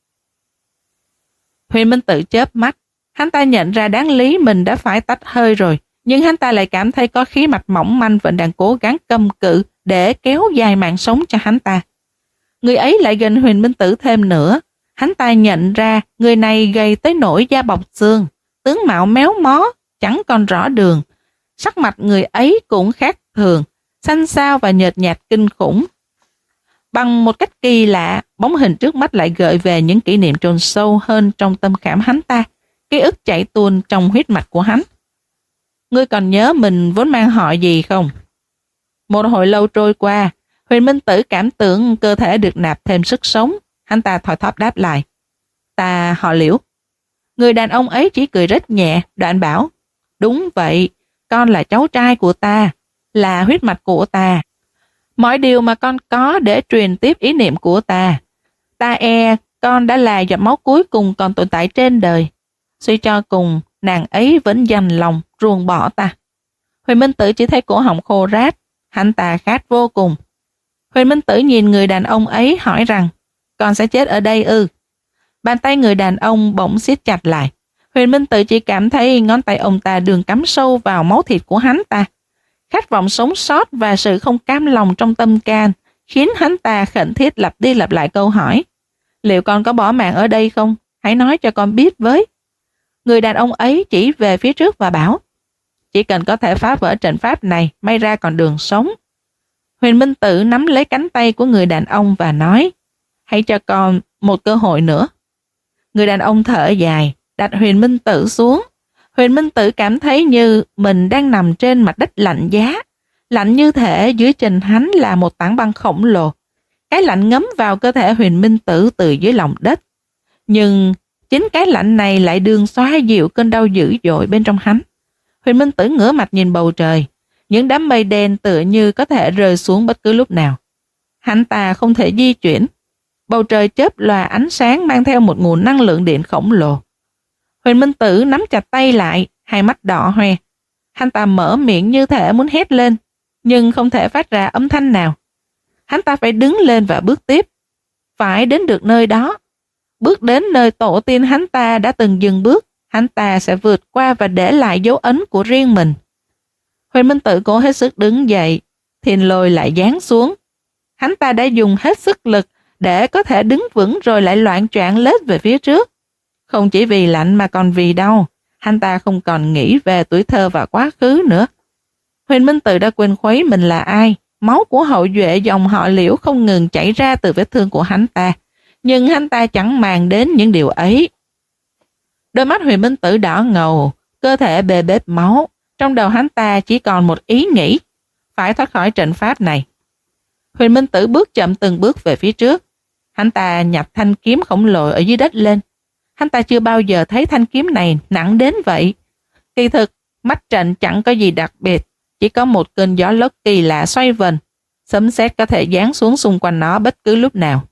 Huyền Minh Tử chớp mắt, hắn ta nhận ra đáng lý mình đã phải tách hơi rồi, nhưng hắn ta lại cảm thấy có khí mạch mỏng manh vẫn đang cố gắng cầm cự để kéo dài mạng sống cho hắn ta. Người ấy lại gần Huyền Minh Tử thêm nữa, hắn ta nhận ra người này gầy tới nỗi da bọc xương, tướng mạo méo mó, chẳng còn rõ đường. Sắc mặt người ấy cũng khác thường, xanh xao và nhợt nhạt kinh khủng. Bằng một cách kỳ lạ, bóng hình trước mắt lại gợi về những kỷ niệm chôn sâu hơn trong tâm khảm hắn ta, ký ức chảy tuôn trong huyết mạch của hắn. Ngươi còn nhớ mình vốn mang họ gì không? Một hồi lâu trôi qua, Huyền Minh Tử cảm tưởng cơ thể được nạp thêm sức sống, hắn ta thoi thóp đáp lại. Ta họ Liễu. Người đàn ông ấy chỉ cười rất nhẹ, đoạn bảo, đúng vậy, con là cháu trai của ta, là huyết mạch của ta. Mọi điều mà con có để truyền tiếp ý niệm của ta. Ta e con đã là giọt máu cuối cùng còn tồn tại trên đời. Suy cho cùng, nàng ấy vẫn dành lòng ruồng bỏ ta. Huyền Minh Tử chỉ thấy cổ họng khô rát, hắn ta khát vô cùng. Huyền Minh Tử nhìn người đàn ông ấy hỏi rằng, con sẽ chết ở đây ư? Bàn tay người đàn ông bỗng siết chặt lại. Huyền Minh Tử chỉ cảm thấy ngón tay ông ta đường cắm sâu vào máu thịt của hắn ta. Khát vọng sống sót và sự không cam lòng trong tâm can khiến hắn ta khẩn thiết lặp đi lặp lại câu hỏi. Liệu con có bỏ mạng ở đây không? Hãy nói cho con biết với. Người đàn ông ấy chỉ về phía trước và bảo, chỉ cần có thể phá vỡ trận pháp này, may ra còn đường sống. Huyền Minh Tử nắm lấy cánh tay của người đàn ông và nói, hãy cho con một cơ hội nữa. Người đàn ông thở dài, đặt Huyền Minh Tử xuống. Huyền Minh Tử cảm thấy như mình đang nằm trên mặt đất lạnh giá. Lạnh như thể dưới chân hắn là một tảng băng khổng lồ. Cái lạnh ngấm vào cơ thể Huyền Minh Tử từ dưới lòng đất. Nhưng chính cái lạnh này lại đường xoa dịu cơn đau dữ dội bên trong hắn. Huyền Minh Tử ngửa mặt nhìn bầu trời. Những đám mây đen tựa như có thể rơi xuống bất cứ lúc nào. Hắn ta không thể di chuyển. Bầu trời chớp lòa ánh sáng mang theo một nguồn năng lượng điện khổng lồ. Huyền Minh Tử nắm chặt tay lại, hai mắt đỏ hoe. Hắn ta mở miệng như thể muốn hét lên, nhưng không thể phát ra âm thanh nào. Hắn ta phải đứng lên và bước tiếp. Phải đến được nơi đó. Bước đến nơi tổ tiên hắn ta đã từng dừng bước, hắn ta sẽ vượt qua và để lại dấu ấn của riêng mình. Huyền Minh Tử cố hết sức đứng dậy, thiên lôi lại giáng xuống. Hắn ta đã dùng hết sức lực để có thể đứng vững rồi lại loạng choạng lết về phía trước. Không chỉ vì lạnh mà còn vì đau, hắn ta không còn nghĩ về tuổi thơ và quá khứ nữa. Huyền Minh Tử đã quên khuấy mình là ai. Máu của hậu duệ dòng họ Liễu không ngừng chảy ra từ vết thương của hắn ta, nhưng hắn ta chẳng màng đến những điều ấy. Đôi mắt Huyền Minh Tử đỏ ngầu, cơ thể bê bết máu. Trong đầu hắn ta chỉ còn một ý nghĩ, phải thoát khỏi trận pháp này. Huyền Minh Tử bước chậm từng bước về phía trước. Hắn ta nhặt thanh kiếm khổng lồ ở dưới đất lên. Hắn ta chưa bao giờ thấy thanh kiếm này nặng đến vậy. Kỳ thực, mắt trận chẳng có gì đặc biệt, chỉ có một cơn gió lốc kỳ lạ xoay vần. Sấm sét có thể giáng xuống xung quanh nó bất cứ lúc nào.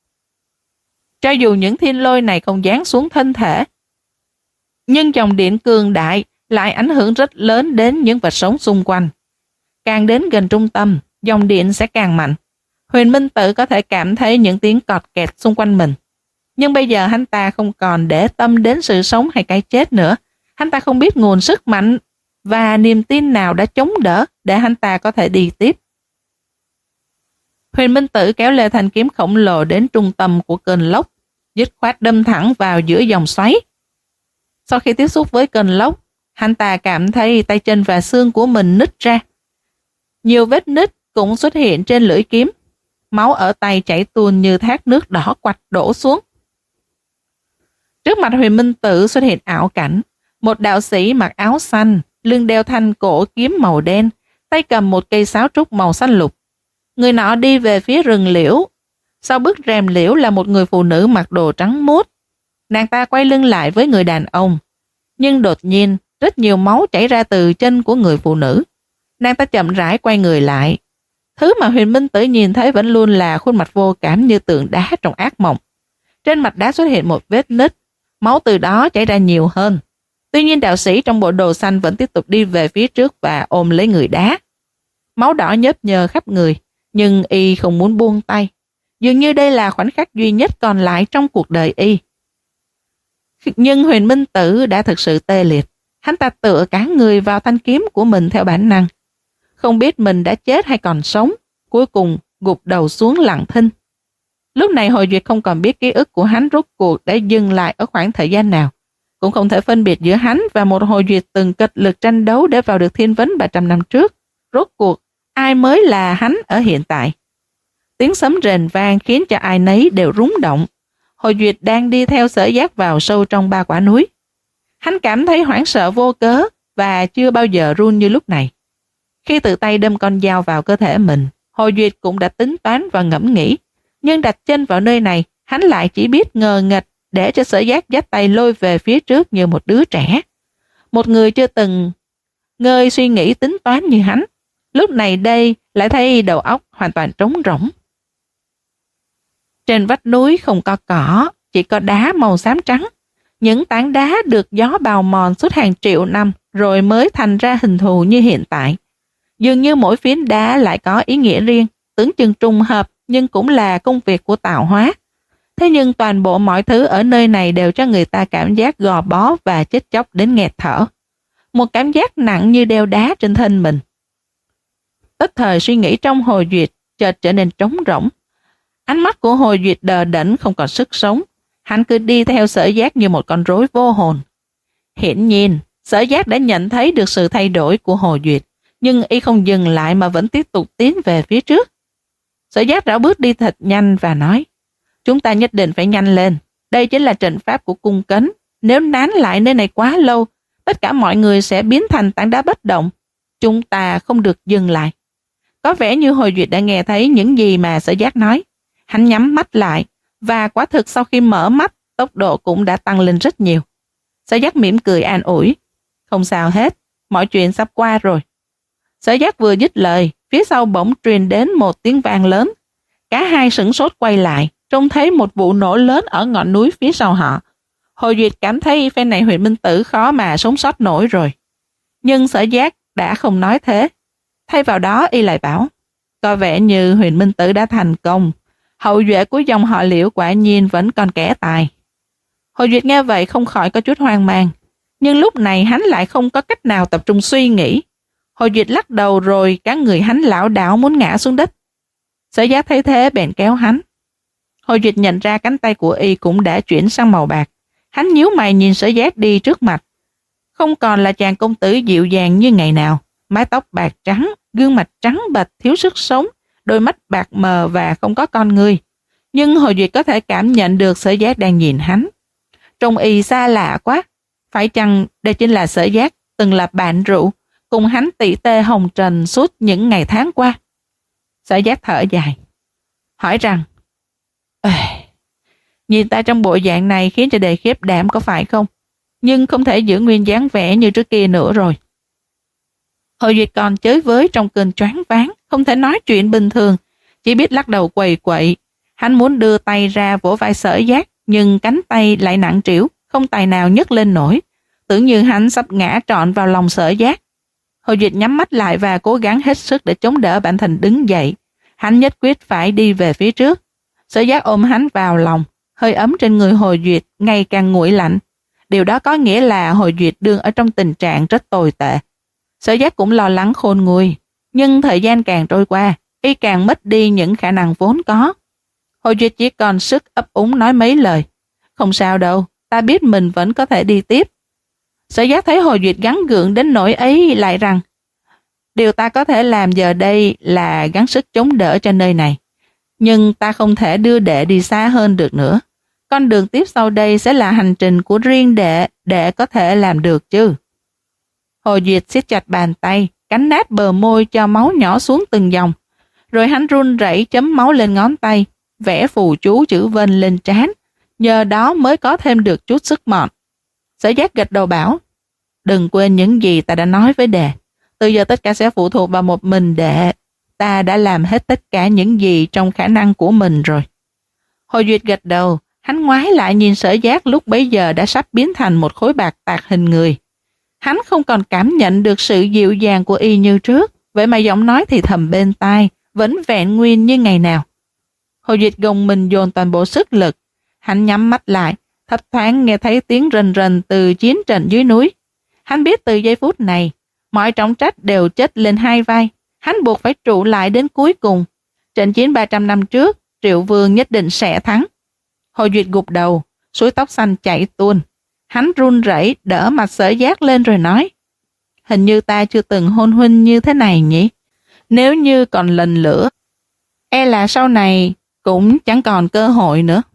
Cho dù những thiên lôi này không giáng xuống thân thể, nhưng dòng điện cường đại lại ảnh hưởng rất lớn đến những vật sống xung quanh. Càng đến gần trung tâm, dòng điện sẽ càng mạnh. Huyền Minh Tử có thể cảm thấy những tiếng cọt kẹt xung quanh mình. Nhưng bây giờ hắn ta không còn để tâm đến sự sống hay cái chết nữa. Hắn ta không biết nguồn sức mạnh và niềm tin nào đã chống đỡ để hắn ta có thể đi tiếp. Huyền Minh Tử kéo lê thanh kiếm khổng lồ đến trung tâm của cơn lốc, dứt khoát đâm thẳng vào giữa dòng xoáy. Sau khi tiếp xúc với cơn lốc, hắn ta cảm thấy tay chân và xương của mình nứt ra. Nhiều vết nứt cũng xuất hiện trên lưỡi kiếm. Máu ở tay chảy tuôn như thác nước đỏ quạch đổ xuống. Trước mặt Huyền Minh Tử xuất hiện ảo cảnh. Một đạo sĩ mặc áo xanh, lưng đeo thanh cổ kiếm màu đen, tay cầm một cây sáo trúc màu xanh lục. Người nọ đi về phía rừng liễu. Sau bức rèm liễu là một người phụ nữ mặc đồ trắng muốt. Nàng ta quay lưng lại với người đàn ông. Nhưng đột nhiên, rất nhiều máu chảy ra từ chân của người phụ nữ. Nàng ta chậm rãi quay người lại. Thứ mà Huyền Minh Tử nhìn thấy vẫn luôn là khuôn mặt vô cảm như tượng đá trong ác mộng. Trên mặt đá xuất hiện một vết nứt, máu từ đó chảy ra nhiều hơn. Tuy nhiên đạo sĩ trong bộ đồ xanh vẫn tiếp tục đi về phía trước và ôm lấy người đá. Máu đỏ nhớp nhơ khắp người, nhưng y không muốn buông tay. Dường như đây là khoảnh khắc duy nhất còn lại trong cuộc đời y. Nhưng Huyền Minh Tử đã thực sự tê liệt. Hắn ta tựa cả người vào thanh kiếm của mình theo bản năng. Không biết mình đã chết hay còn sống, cuối cùng gục đầu xuống lặng thinh. Lúc này Hồi Duyệt không còn biết ký ức của hắn rốt cuộc đã dừng lại ở khoảng thời gian nào. Cũng không thể phân biệt giữa hắn và một Hồi Duyệt từng kịch lực tranh đấu để vào được thiên vấn ba trăm năm trước. Rốt cuộc, ai mới là hắn ở hiện tại? Tiếng sấm rền vang khiến cho ai nấy đều rúng động. Hồi Duyệt đang đi theo Sở Giác vào sâu trong ba quả núi. Hắn cảm thấy hoảng sợ vô cớ và chưa bao giờ run như lúc này. Khi tự tay đâm con dao vào cơ thể mình, Hồi Duyệt cũng đã tính toán và ngẫm nghĩ. Nhưng đặt chân vào nơi này, hắn lại chỉ biết ngờ nghệch để cho Sở Giác dắt tay lôi về phía trước như một đứa trẻ. Một người chưa từng ngơi suy nghĩ tính toán như hắn, lúc này đây lại thấy đầu óc hoàn toàn trống rỗng. Trên vách núi không có cỏ, chỉ có đá màu xám trắng. Những tảng đá được gió bào mòn suốt hàng triệu năm rồi mới thành ra hình thù như hiện tại. Dường như mỗi phiến đá lại có ý nghĩa riêng, tưởng chừng trùng hợp nhưng cũng là công việc của tạo hóa. Thế nhưng toàn bộ mọi thứ ở nơi này đều cho người ta cảm giác gò bó và chết chóc đến nghẹt thở. Một cảm giác nặng như đeo đá trên thân mình. Tất thời suy nghĩ trong Hồ Duyệt chợt trở nên trống rỗng. Ánh mắt của Hồ Duyệt đờ đẫn không còn sức sống. Hắn cứ đi theo Sở Giác như một con rối vô hồn. Hiển nhiên, Sở Giác đã nhận thấy được sự thay đổi của Hồ Duyệt, nhưng y không dừng lại mà vẫn tiếp tục tiến về phía trước. Sở Giác rảo bước đi thật nhanh và nói, chúng ta nhất định phải nhanh lên. Đây chính là trận pháp của cung cấn. Nếu nán lại nơi này quá lâu, tất cả mọi người sẽ biến thành tảng đá bất động. Chúng ta không được dừng lại. Có vẻ như Hồ Duyệt đã nghe thấy những gì mà Sở Giác nói. Hắn nhắm mắt lại, và quả thực sau khi mở mắt, tốc độ cũng đã tăng lên rất nhiều. Sở Giác mỉm cười an ủi, không sao hết, mọi chuyện sắp qua rồi. Sở Giác vừa dứt lời, phía sau bỗng truyền đến một tiếng vang lớn. Cả hai sửng sốt quay lại, trông thấy một vụ nổ lớn ở ngọn núi phía sau họ. Hồ Duyệt cảm thấy phe này Huyền Minh Tử khó mà sống sót nổi rồi. Nhưng Sở Giác đã không nói thế. Thay vào đó y lại bảo, có vẻ như Huyền Minh Tử đã thành công. Hậu duệ của dòng họ Liễu quả nhiên vẫn còn kẻ tài. Hồ Duyệt nghe vậy không khỏi có chút hoang mang. Nhưng lúc này hắn lại không có cách nào tập trung suy nghĩ. Hồ Duyệt lắc đầu rồi cả người hắn lảo đảo muốn ngã xuống đất. Sở Giác thấy thế bèn kéo hắn. Hồ Duyệt nhận ra cánh tay của y cũng đã chuyển sang màu bạc. Hắn nhíu mày nhìn Sở Giác đi trước mặt. Không còn là chàng công tử dịu dàng như ngày nào. Mái tóc bạc trắng, gương mặt trắng bệch thiếu sức sống, đôi mắt bạc mờ và không có con người. Nhưng Hồ Duyệt có thể cảm nhận được Sở Giác đang nhìn hắn. Trông y xa lạ quá. Phải chăng đây chính là Sở Giác từng là bạn rượu cùng hắn tỉ tê hồng trần suốt những ngày tháng qua? Sở Giác thở dài, hỏi rằng, nhìn ta trong bộ dạng này khiến cho đề khiếp đảm có phải không? Nhưng không thể giữ nguyên dáng vẻ như trước kia nữa rồi. Hồ Duyệt còn chới với trong cơn choáng váng, không thể nói chuyện bình thường, chỉ biết lắc đầu quầy quậy. Hắn muốn đưa tay ra vỗ vai Sở Giác, nhưng cánh tay lại nặng trĩu, không tài nào nhấc lên nổi, tưởng như hắn sắp ngã trọn vào lòng Sở Giác. Hồ Duyệt nhắm mắt lại và cố gắng hết sức để chống đỡ bản thân đứng dậy. Hắn nhất quyết phải đi về phía trước. Sở Giác ôm hắn vào lòng, hơi ấm trên người Hồ Duyệt ngày càng nguội lạnh. Điều đó có nghĩa là Hồ Duyệt đương ở trong tình trạng rất tồi tệ. Sở Giác cũng lo lắng khôn nguôi, nhưng thời gian càng trôi qua, y càng mất đi những khả năng vốn có. Hồ Duyệt chỉ còn sức ấp úng nói mấy lời. Không sao đâu, ta biết mình vẫn có thể đi tiếp. Sở Giác thấy Hồ Duyệt gắng gượng đến nỗi ấy lại rằng, điều ta có thể làm giờ đây là gắng sức chống đỡ cho nơi này. Nhưng ta không thể đưa đệ đi xa hơn được nữa. Con đường tiếp sau đây sẽ là hành trình của riêng đệ, đệ có thể làm được chứ. Hồ Duyệt siết chặt bàn tay, cắn nát bờ môi cho máu nhỏ xuống từng dòng. Rồi hắn run rẩy chấm máu lên ngón tay, vẽ phù chú chữ Vân lên trán, nhờ đó mới có thêm được chút sức mọn. Sở Giác gật đầu bảo, đừng quên những gì ta đã nói với đệ. Từ giờ tất cả sẽ phụ thuộc vào một mình đệ. Ta đã làm hết tất cả những gì trong khả năng của mình rồi. Hồ Duyệt gật đầu, hắn ngoái lại nhìn Sở Giác lúc bấy giờ đã sắp biến thành một khối bạc tạc hình người. Hắn không còn cảm nhận được sự dịu dàng của y như trước, vậy mà giọng nói thì thầm bên tai, vẫn vẹn nguyên như ngày nào. Hồ Duyệt gồng mình dồn toàn bộ sức lực. Hắn nhắm mắt lại, thấp thoáng nghe thấy tiếng rần rần từ chiến trận dưới núi. Hắn biết từ giây phút này, mọi trọng trách đều chất lên hai vai. Hắn buộc phải trụ lại đến cuối cùng. Trận chiến ba trăm năm trước, Triệu Vương nhất định sẽ thắng. Hồ Duyệt gục đầu, suối tóc xanh chảy tuôn. Hắn run rẩy đỡ mặt Sở Giác lên rồi nói, hình như ta chưa từng hôn huynh như thế này nhỉ? Nếu như còn lần lửa, e là sau này cũng chẳng còn cơ hội nữa.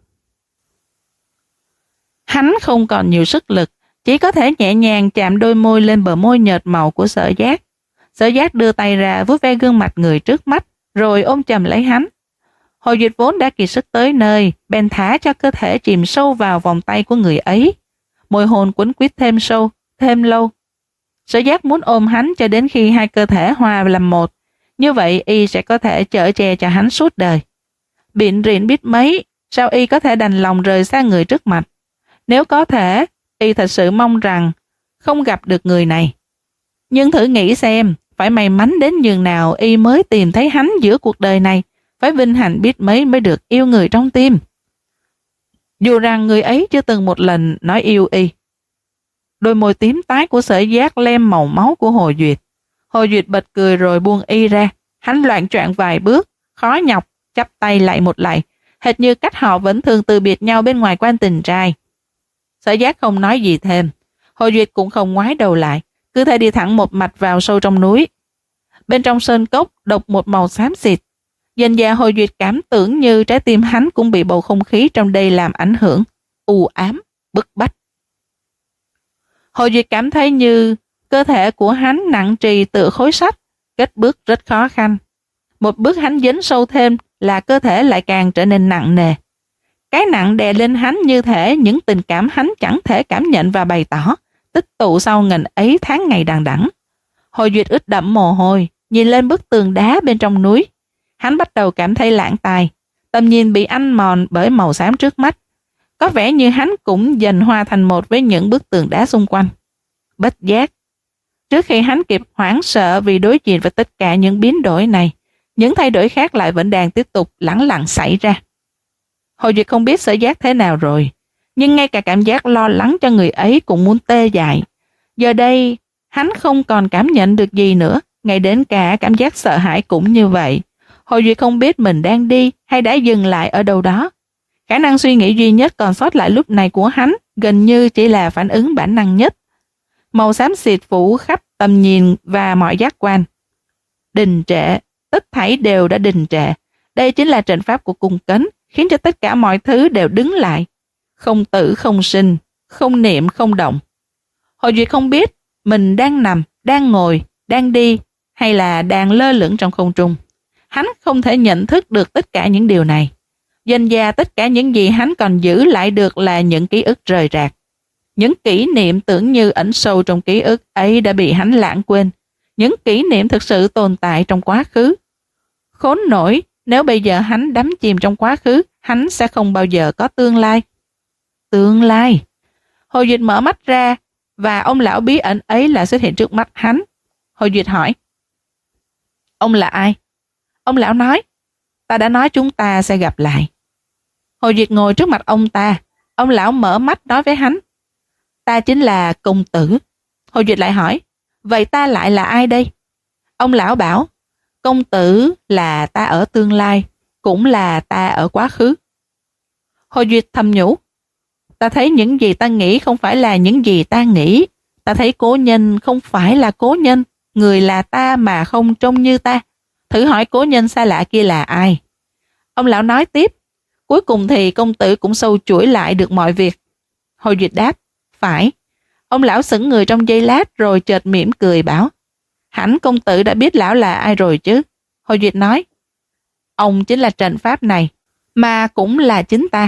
Hắn không còn nhiều sức lực, chỉ có thể nhẹ nhàng chạm đôi môi lên bờ môi nhợt màu của Sở Giác. Sở Giác đưa tay ra vuốt ve gương mặt người trước mắt, rồi ôm chầm lấy hắn. Hồ Duyệt vốn đã kiệt sức tới nơi, bèn thả cho cơ thể chìm sâu vào vòng tay của người ấy. Môi hôn quấn quýt thêm sâu, thêm lâu. Sở Giác muốn ôm hắn cho đến khi hai cơ thể hòa làm một, như vậy y sẽ có thể chở che cho hắn suốt đời. Biện rịn biết mấy, sao y có thể đành lòng rời xa người trước mặt? Nếu có thể, y thật sự mong rằng không gặp được người này. Nhưng thử nghĩ xem, phải may mắn đến nhường nào y mới tìm thấy hắn giữa cuộc đời này, phải vinh hạnh biết mấy mới được yêu người trong tim. dù rằng người ấy chưa từng một lần nói yêu y. Đôi môi tím tái của Sở Giác lem màu máu của Hồ Duyệt. Hồ Duyệt bật cười rồi buông y ra. Hắn loạng choạng vài bước, khó nhọc, chắp tay lại một lại, hệt như cách họ vẫn thường từ biệt nhau bên ngoài quan tình trai. Sở Giác không nói gì thêm. Hồ Duyệt cũng không ngoái đầu lại, cứ thế đi thẳng một mạch vào sâu trong núi. Bên trong sơn cốc độc một màu xám xịt. Dần dà Hồ Duyệt cảm tưởng như trái tim hắn cũng bị bầu không khí trong đây làm ảnh hưởng, u ám, bức bách. Hồ Duyệt cảm thấy như cơ thể của hắn nặng trì tựa khối sắt, kết bước rất khó khăn. Một bước hắn dính sâu thêm là cơ thể lại càng trở nên nặng nề. Cái nặng đè lên hắn như thể những tình cảm hắn chẳng thể cảm nhận và bày tỏ, tích tụ sau ngần ấy tháng ngày đằng đẵng. Hồ Duyệt ướt đẫm mồ hôi, nhìn lên bức tường đá bên trong núi. Hắn bắt đầu cảm thấy lãng tai, tầm nhìn bị ăn mòn bởi màu xám trước mắt. Có vẻ như hắn cũng dần hòa thành một với những bức tường đá xung quanh. Bất giác, trước khi hắn kịp hoảng sợ vì đối diện với tất cả những biến đổi này, những thay đổi khác lại vẫn đang tiếp tục lẳng lặng xảy ra. Hồ Duyệt không biết Sở Giác thế nào rồi, nhưng ngay cả cảm giác lo lắng cho người ấy cũng muốn tê dại. Giờ đây, hắn không còn cảm nhận được gì nữa, ngay đến cả cảm giác sợ hãi cũng như vậy. Hồ Duyệt không biết mình đang đi hay đã dừng lại ở đâu đó. Khả năng suy nghĩ duy nhất còn sót lại lúc này của hắn gần như chỉ là phản ứng bản năng nhất. Màu xám xịt phủ khắp tầm nhìn và mọi giác quan. Đình trệ, tất thảy đều đã đình trệ. Đây chính là trận pháp của cung cấn, khiến cho tất cả mọi thứ đều đứng lại. Không tử không sinh, không niệm không động. Hồ Duyệt không biết mình đang nằm, đang ngồi, đang đi hay là đang lơ lửng trong không trung. Hắn không thể nhận thức được tất cả những điều này. Dần dà tất cả những gì hắn còn giữ lại được là những ký ức rời rạc. Những kỷ niệm tưởng như ẩn sâu trong ký ức ấy đã bị hắn lãng quên. Những kỷ niệm thực sự tồn tại trong quá khứ. Khốn nổi, nếu bây giờ hắn đắm chìm trong quá khứ, hắn sẽ không bao giờ có tương lai. Tương lai? Hồ Duyệt mở mắt ra và ông lão bí ẩn ấy lại xuất hiện trước mắt hắn. Hồ Duyệt hỏi: Ông là ai? Ông lão nói: Ta đã nói chúng ta sẽ gặp lại. Hồ Duyệt ngồi trước mặt ông ta. Ông lão mở mắt nói với hắn: Ta chính là công tử. Hồ Duyệt lại hỏi: Vậy ta lại là ai đây? Ông lão bảo: Công tử là ta ở tương lai, cũng là ta ở quá khứ. Hồ Duyệt thầm nhủ: Ta thấy những gì ta nghĩ không phải là những gì ta nghĩ. Ta thấy cố nhân không phải là cố nhân. Người là ta mà không trông như ta. Thử hỏi cố nhân xa lạ kia là ai? Ông lão nói tiếp: Cuối cùng thì công tử cũng sâu chuỗi lại được mọi việc. Hồ Duyệt đáp: Phải. Ông lão sững người trong giây lát rồi chợt mỉm cười bảo: Hẳn công tử đã biết lão là ai rồi chứ? Hồ Duyệt nói: Ông chính là trận pháp này, mà cũng là chính ta.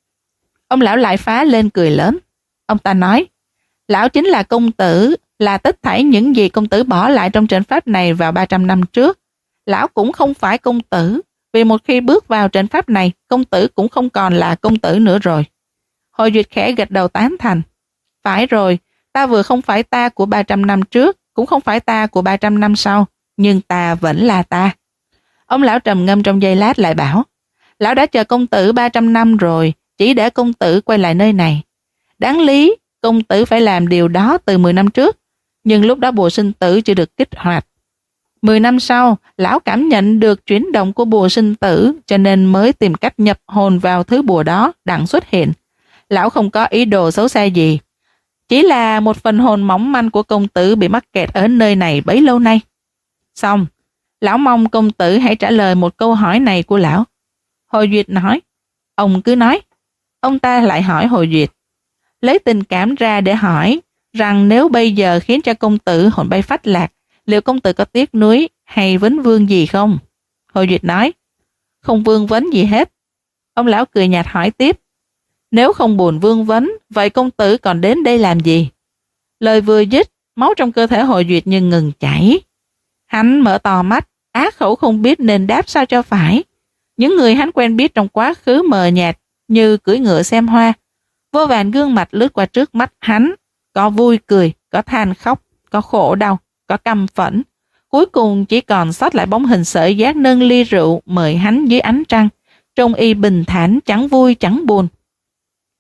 Ông lão lại phá lên cười lớn. Ông ta nói: Lão chính là công tử, là tất thảy những gì công tử bỏ lại trong trận pháp này vào ba trăm năm trước. Lão cũng không phải công tử, vì một khi bước vào trận pháp này, công tử cũng không còn là công tử nữa rồi. Hồ Duyệt khẽ gật đầu tán thành. Phải rồi, ta vừa không phải ta của ba trăm năm trước, cũng không phải ta của ba trăm năm sau, nhưng ta vẫn là ta. Ông lão trầm ngâm trong giây lát lại bảo: Lão đã chờ công tử ba trăm năm rồi, chỉ để công tử quay lại nơi này. Đáng lý, công tử phải làm điều đó từ mười năm trước, nhưng lúc đó bùa sinh tử chưa được kích hoạt. Mười năm sau, lão cảm nhận được chuyển động của bùa sinh tử, cho nên mới tìm cách nhập hồn vào thứ bùa đó đặng xuất hiện. Lão không có ý đồ xấu xa gì, chỉ là một phần hồn mỏng manh của công tử bị mắc kẹt ở nơi này bấy lâu nay. Xong, lão mong công tử hãy trả lời một câu hỏi này của lão. Hồ Duyệt nói: Ông cứ nói. Ông ta lại hỏi Hồ Duyệt, lấy tình cảm ra để hỏi rằng nếu bây giờ khiến cho công tử hồn bay phách lạc, liệu công tử có tiếc nuối hay vấn vương gì không? Hồ Duyệt nói: Không vương vấn gì hết. Ông lão cười nhạt hỏi tiếp: Nếu không buồn vương vấn, vậy công tử còn đến đây làm gì? Lời vừa dứt, máu trong cơ thể Hồ Duyệt như ngừng chảy. Hắn mở to mắt, á khẩu không biết nên đáp sao cho phải. Những người hắn quen biết trong quá khứ mờ nhạt như cưỡi ngựa xem hoa. Vô vàn gương mặt lướt qua trước mắt hắn, có vui cười, có than khóc, có khổ đau, có căm phẫn. Cuối cùng chỉ còn sót lại bóng hình Sở Giác nâng ly rượu mời hắn dưới ánh trăng, trông y bình thản chẳng vui chẳng buồn.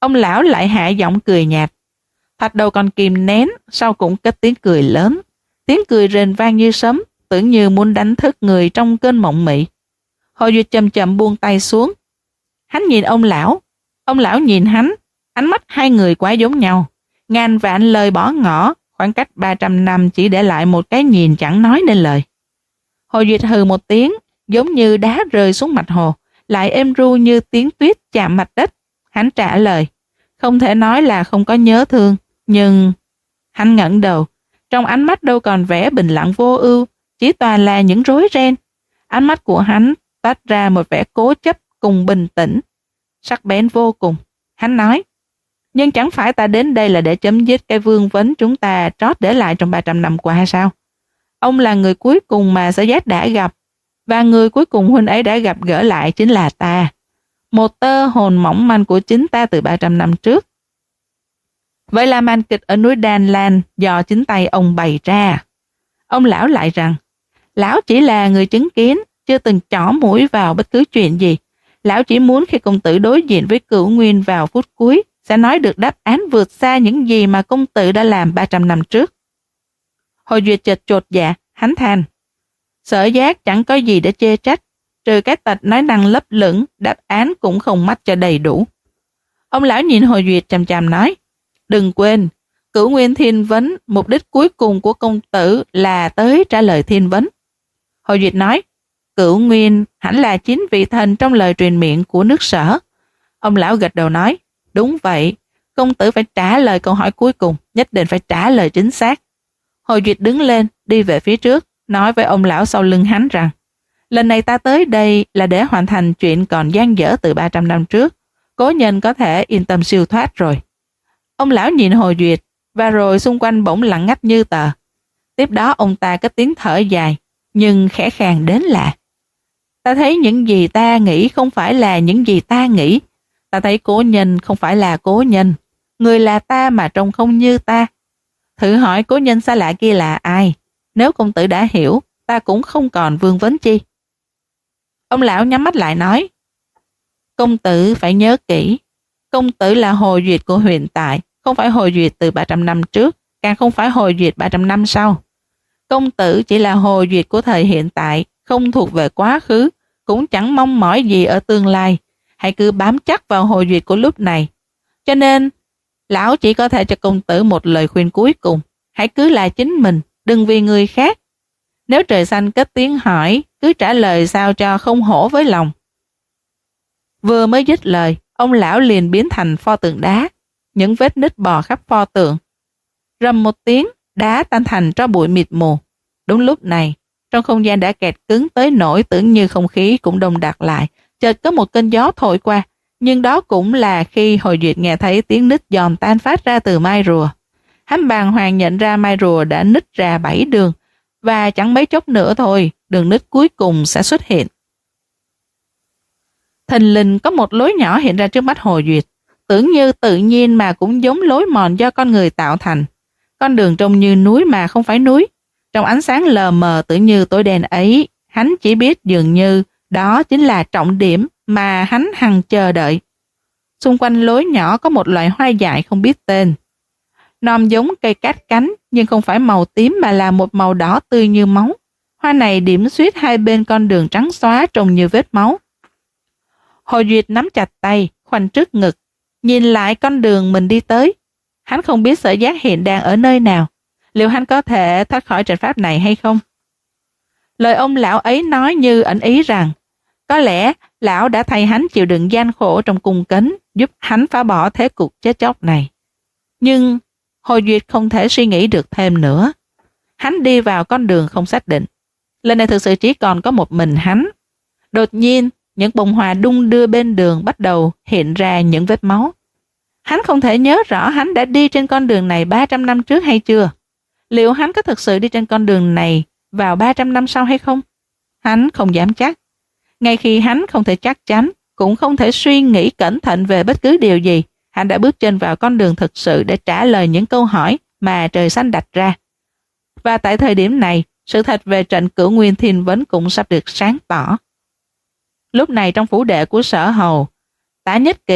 Ông lão lại hạ giọng cười nhạt. Thạch Đầu còn kìm nén, sau cũng cất tiếng cười lớn. Tiếng cười rền vang như sấm, tưởng như muốn đánh thức người trong cơn mộng mị. Hồ Duyệt chậm chậm buông tay xuống. Hắn nhìn ông lão, ông lão nhìn hắn, ánh mắt hai người quá giống nhau. Ngàn vạn lời bỏ ngỏ, khoảng cách ba trăm năm chỉ để lại một cái nhìn chẳng nói nên lời. Hồ Duyệt hừ một tiếng, giống như đá rơi xuống mặt hồ, lại êm ru như tiếng tuyết chạm mặt đất. Hắn trả lời, không thể nói là không có nhớ thương, nhưng... Hắn ngẩng đầu, trong ánh mắt đâu còn vẻ bình lặng vô ưu, chỉ toàn là những rối ren. Ánh mắt của hắn toát ra một vẻ cố chấp cùng bình tĩnh, sắc bén vô cùng. Hắn nói, nhưng chẳng phải ta đến đây là để chấm dứt cái vương vấn chúng ta trót để lại trong ba trăm năm qua hay sao? Ông là người cuối cùng mà Sở Giác đã gặp, và người cuối cùng huynh ấy đã gặp gỡ lại chính là ta. Một tơ hồn mỏng manh của chính ta từ ba trăm năm trước. Vậy là màn kịch ở núi Đan Lan do chính tay ông bày ra. Ông lão lại rằng, lão chỉ là người chứng kiến, chưa từng chỏ mũi vào bất cứ chuyện gì. Lão chỉ muốn khi công tử đối diện với Cửu Nguyên vào phút cuối, sẽ nói được đáp án vượt xa những gì mà công tử đã làm ba trăm năm trước. Hồ Duyệt chợt chột dạ, hắn than. Sở Giác chẳng có gì để chê trách, trừ cái tật nói năng lấp lửng, đáp án cũng không mách cho đầy đủ. Ông lão nhìn Hồ Duyệt chằm chằm nói, đừng quên, Cửu Nguyên thiên vấn, mục đích cuối cùng của công tử là tới trả lời thiên vấn. Hồ Duyệt nói, Cửu Nguyên hẳn là chính vị thần trong lời truyền miệng của nước Sở. Ông lão gật đầu nói, đúng vậy, công tử phải trả lời câu hỏi cuối cùng, nhất định phải trả lời chính xác. Hồ Duyệt đứng lên, đi về phía trước, nói với ông lão sau lưng hắn rằng, lần này ta tới đây là để hoàn thành chuyện còn dang dở từ ba trăm năm trước, cố nhân có thể yên tâm siêu thoát rồi. Ông lão nhìn Hồ Duyệt, và rồi xung quanh bỗng lặng ngắt như tờ. Tiếp đó ông ta có tiếng thở dài, nhưng khẽ khàng đến lạ. Ta thấy những gì ta nghĩ không phải là những gì ta nghĩ. Ta thấy cố nhân không phải là cố nhân. Người là ta mà trông không như ta. Thử hỏi cố nhân xa lạ kia là ai? Nếu công tử đã hiểu, ta cũng không còn vương vấn chi. Ông lão nhắm mắt lại nói, công tử phải nhớ kỹ, công tử là Hồ Duyệt của hiện tại, không phải Hồ Duyệt từ ba trăm năm trước, càng không phải Hồ Duyệt ba trăm năm sau. Công tử chỉ là Hồ Duyệt của thời hiện tại, không thuộc về quá khứ, cũng chẳng mong mỏi gì ở tương lai. Hãy cứ bám chắc vào Hồ Duyệt của lúc này. Cho nên, lão chỉ có thể cho công tử một lời khuyên cuối cùng. Hãy cứ là chính mình, đừng vì người khác. Nếu trời xanh cất tiếng hỏi, cứ trả lời sao cho không hổ với lòng. Vừa mới dứt lời, ông lão liền biến thành pho tượng đá. Những vết nứt bò khắp pho tượng. Rầm một tiếng, đá tan thành tro bụi mịt mù. Đúng lúc này, trong không gian đã kẹt cứng tới nỗi tưởng như không khí cũng đông đặc lại. Chợt có một cơn gió thổi qua, nhưng đó cũng là khi Hồ Duyệt nghe thấy tiếng nứt giòn tan phát ra từ mai rùa. Hắn bàng hoàng nhận ra mai rùa đã nứt ra bảy đường, và chẳng mấy chốc nữa thôi, đường nứt cuối cùng sẽ xuất hiện. Thình lình có một lối nhỏ hiện ra trước mắt Hồ Duyệt, tưởng như tự nhiên mà cũng giống lối mòn do con người tạo thành. Con đường trông như núi mà không phải núi. Trong ánh sáng lờ mờ tưởng như tối đen ấy, hắn chỉ biết dường như đó chính là trọng điểm mà hắn hằng chờ đợi. Xung quanh lối nhỏ có một loại hoa dại không biết tên. Nòm giống cây cát cánh, nhưng không phải màu tím mà là một màu đỏ tươi như máu. Hoa này điểm xuyết hai bên con đường trắng xóa trông như vết máu. Hồ Duyệt nắm chặt tay, khoanh trước ngực, nhìn lại con đường mình đi tới. Hắn không biết Sở Giác hiện đang ở nơi nào. Liệu hắn có thể thoát khỏi trận pháp này hay không? Lời ông lão ấy nói như ẩn ý rằng, có lẽ lão đã thay hắn chịu đựng gian khổ trong cung cấn, giúp hắn phá bỏ thế cục chết chóc này. Nhưng Hồ Duyệt không thể suy nghĩ được thêm nữa. Hắn đi vào con đường không xác định. Lần này thực sự chỉ còn có một mình hắn. Đột nhiên, những bông hoa đung đưa bên đường bắt đầu hiện ra những vết máu. Hắn không thể nhớ rõ hắn đã đi trên con đường này ba trăm năm trước hay chưa. Liệu hắn có thực sự đi trên con đường này vào ba trăm năm sau hay không? Hắn không dám chắc. Ngay khi hắn không thể chắc chắn, cũng không thể suy nghĩ cẩn thận về bất cứ điều gì, hắn đã bước chân vào con đường thực sự để trả lời những câu hỏi mà trời xanh đặt ra. Và tại thời điểm này, sự thật về trận Cửu Nguyên thiên vấn cũng sắp được sáng tỏ. Lúc này trong phủ đệ của Sở Hầu, Tả Nhất Kỳ,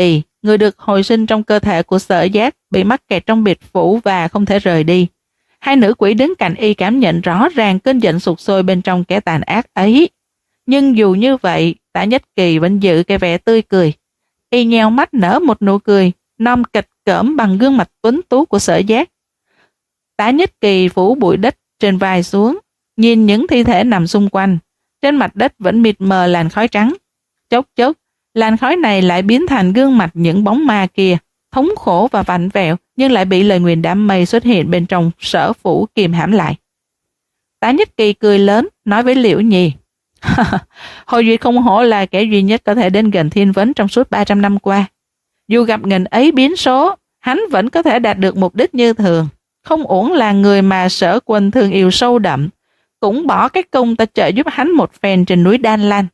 người được hồi sinh trong cơ thể của Sở Giác bị mắc kẹt trong biệt phủ và không thể rời đi. Hai nữ quỷ đứng cạnh y cảm nhận rõ ràng cơn giận sục sôi bên trong kẻ tàn ác ấy. Nhưng dù như vậy, Tả Nhất Kỳ vẫn giữ cái vẻ tươi cười. Y nheo mắt nở một nụ cười, non kịch cỡm bằng gương mặt tuấn tú của Sở Giác. Tả Nhất Kỳ phủ bụi đất trên vai xuống, nhìn những thi thể nằm xung quanh. Trên mặt đất vẫn mịt mờ làn khói trắng. Chốc chốc, làn khói này lại biến thành gương mặt những bóng ma kia, thống khổ và vặn vẹo, nhưng lại bị lời nguyền đám mây xuất hiện bên trong sở phủ kìm hãm lại. Tả Nhất Kỳ cười lớn, nói với Liễu Nhi: Hồi Duyệt không hổ là kẻ duy nhất có thể đến gần Thiên Vấn trong suốt ba trăm năm qua. Dù gặp ngần ấy biến số, hắn vẫn có thể đạt được mục đích như thường. Không uổng là người mà Sở Quân thương yêu sâu đậm, cũng bỏ cái công ta trợ giúp hắn một phen trên núi Đan Lan.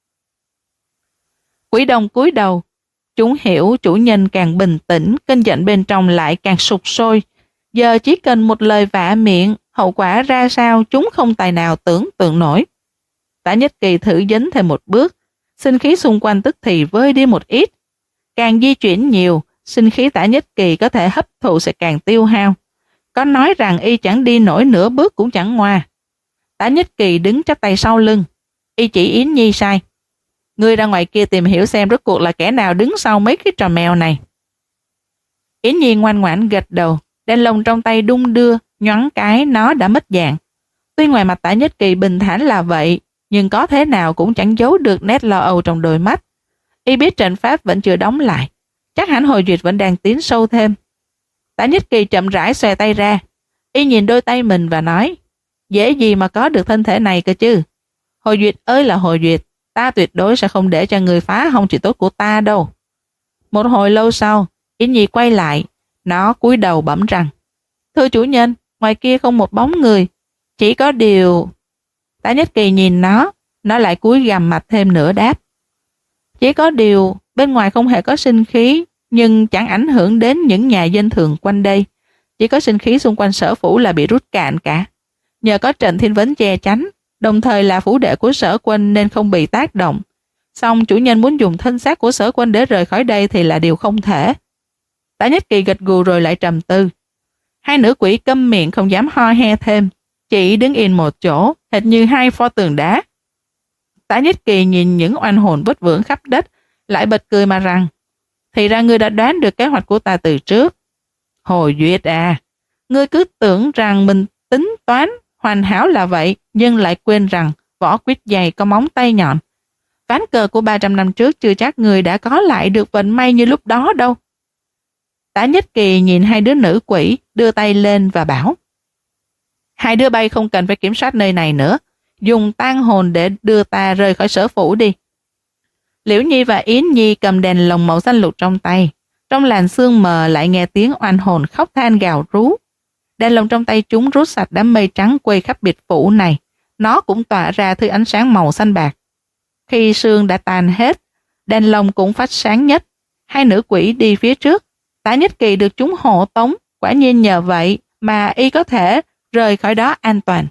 Quỷ đồng cúi đầu, chúng hiểu chủ nhân càng bình tĩnh, cơn giận bên trong lại càng sục sôi. Giờ chỉ cần một lời vạ miệng, hậu quả ra sao chúng không tài nào tưởng tượng nổi. Tả Nhất Kỳ thử dấn thêm một bước, sinh khí xung quanh tức thì vơi đi một ít. Càng di chuyển nhiều, sinh khí Tả Nhất Kỳ có thể hấp thụ sẽ càng tiêu hao. Có nói rằng y chẳng đi nổi nửa bước cũng chẳng ngoa. Tả Nhất Kỳ đứng chắp tay sau lưng, y chỉ Yến Nhi sai: Ngươi ra ngoài kia tìm hiểu xem rốt cuộc là kẻ nào đứng sau mấy cái trò mèo này. Yến Nhi ngoan ngoãn gật đầu, đèn lồng trong tay đung đưa, nhoáng cái nó đã mất dạng. Tuy ngoài mặt Tả Nhất Kỳ bình thản là vậy, nhưng có thế nào cũng chẳng giấu được nét lo âu trong đôi mắt. Y biết trận pháp vẫn chưa đóng lại, chắc hẳn Hồi Duyệt vẫn đang tiến sâu thêm. Tả Nhất Kỳ chậm rãi xòe tay ra, y nhìn đôi tay mình và nói: Dễ gì mà có được thân thể này cơ chứ. Hồi Duyệt ơi là Hồi Duyệt, ta tuyệt đối sẽ không để cho người phá hông chuyện tốt của ta đâu. Một hồi lâu sau, Yến Nhi quay lại, nó cúi đầu bẩm rằng: Thưa chủ nhân, ngoài kia không một bóng người, chỉ có điều... Tả Nhất Kỳ nhìn nó, nó lại cúi gằm mặt thêm nữa đáp: Chỉ có điều bên ngoài không hề có sinh khí, nhưng chẳng ảnh hưởng đến những nhà dân thường quanh đây. Chỉ có sinh khí xung quanh sở phủ là bị rút cạn cả. Nhờ có trận Thiên Vấn che chắn, đồng thời là phủ đệ của Sở Quân nên không bị tác động. Song chủ nhân muốn dùng thân xác của Sở Quân để rời khỏi đây thì là điều không thể. Tả Nhất Kỳ gật gù rồi lại trầm tư. Hai nữ quỷ câm miệng không dám ho he thêm, chỉ đứng yên một chỗ, hệt như hai pho tường đá. Tả Nhất Kỳ nhìn những oan hồn vất vưởng khắp đất, lại bật cười mà rằng: Thì ra ngươi đã đoán được kế hoạch của ta từ trước. Hồi Duyệt à, ngươi cứ tưởng rằng mình tính toán hoàn hảo là vậy, nhưng lại quên rằng vỏ quýt dày có móng tay nhọn. Ván cờ của ba trăm năm trước chưa chắc người đã có lại được vận may như lúc đó đâu. Tả Nhất Kỳ nhìn hai đứa nữ quỷ, đưa tay lên và bảo: Hai đứa bay không cần phải kiểm soát nơi này nữa, dùng tang hồn để đưa ta rời khỏi sở phủ đi. Liễu Nhi và Yến Nhi cầm đèn lồng màu xanh lục trong tay, trong làn sương mờ lại nghe tiếng oan hồn khóc than gào rú. Đèn lồng trong tay chúng rút sạch đám mây trắng quây khắp biệt phủ này, nó cũng tỏa ra thứ ánh sáng màu xanh bạc. Khi sương đã tan hết, đèn lồng cũng phát sáng nhất. Hai nữ quỷ đi phía trước, Tả Nhất Kỳ được chúng hộ tống, quả nhiên nhờ vậy mà y có thể rời khỏi đó an toàn.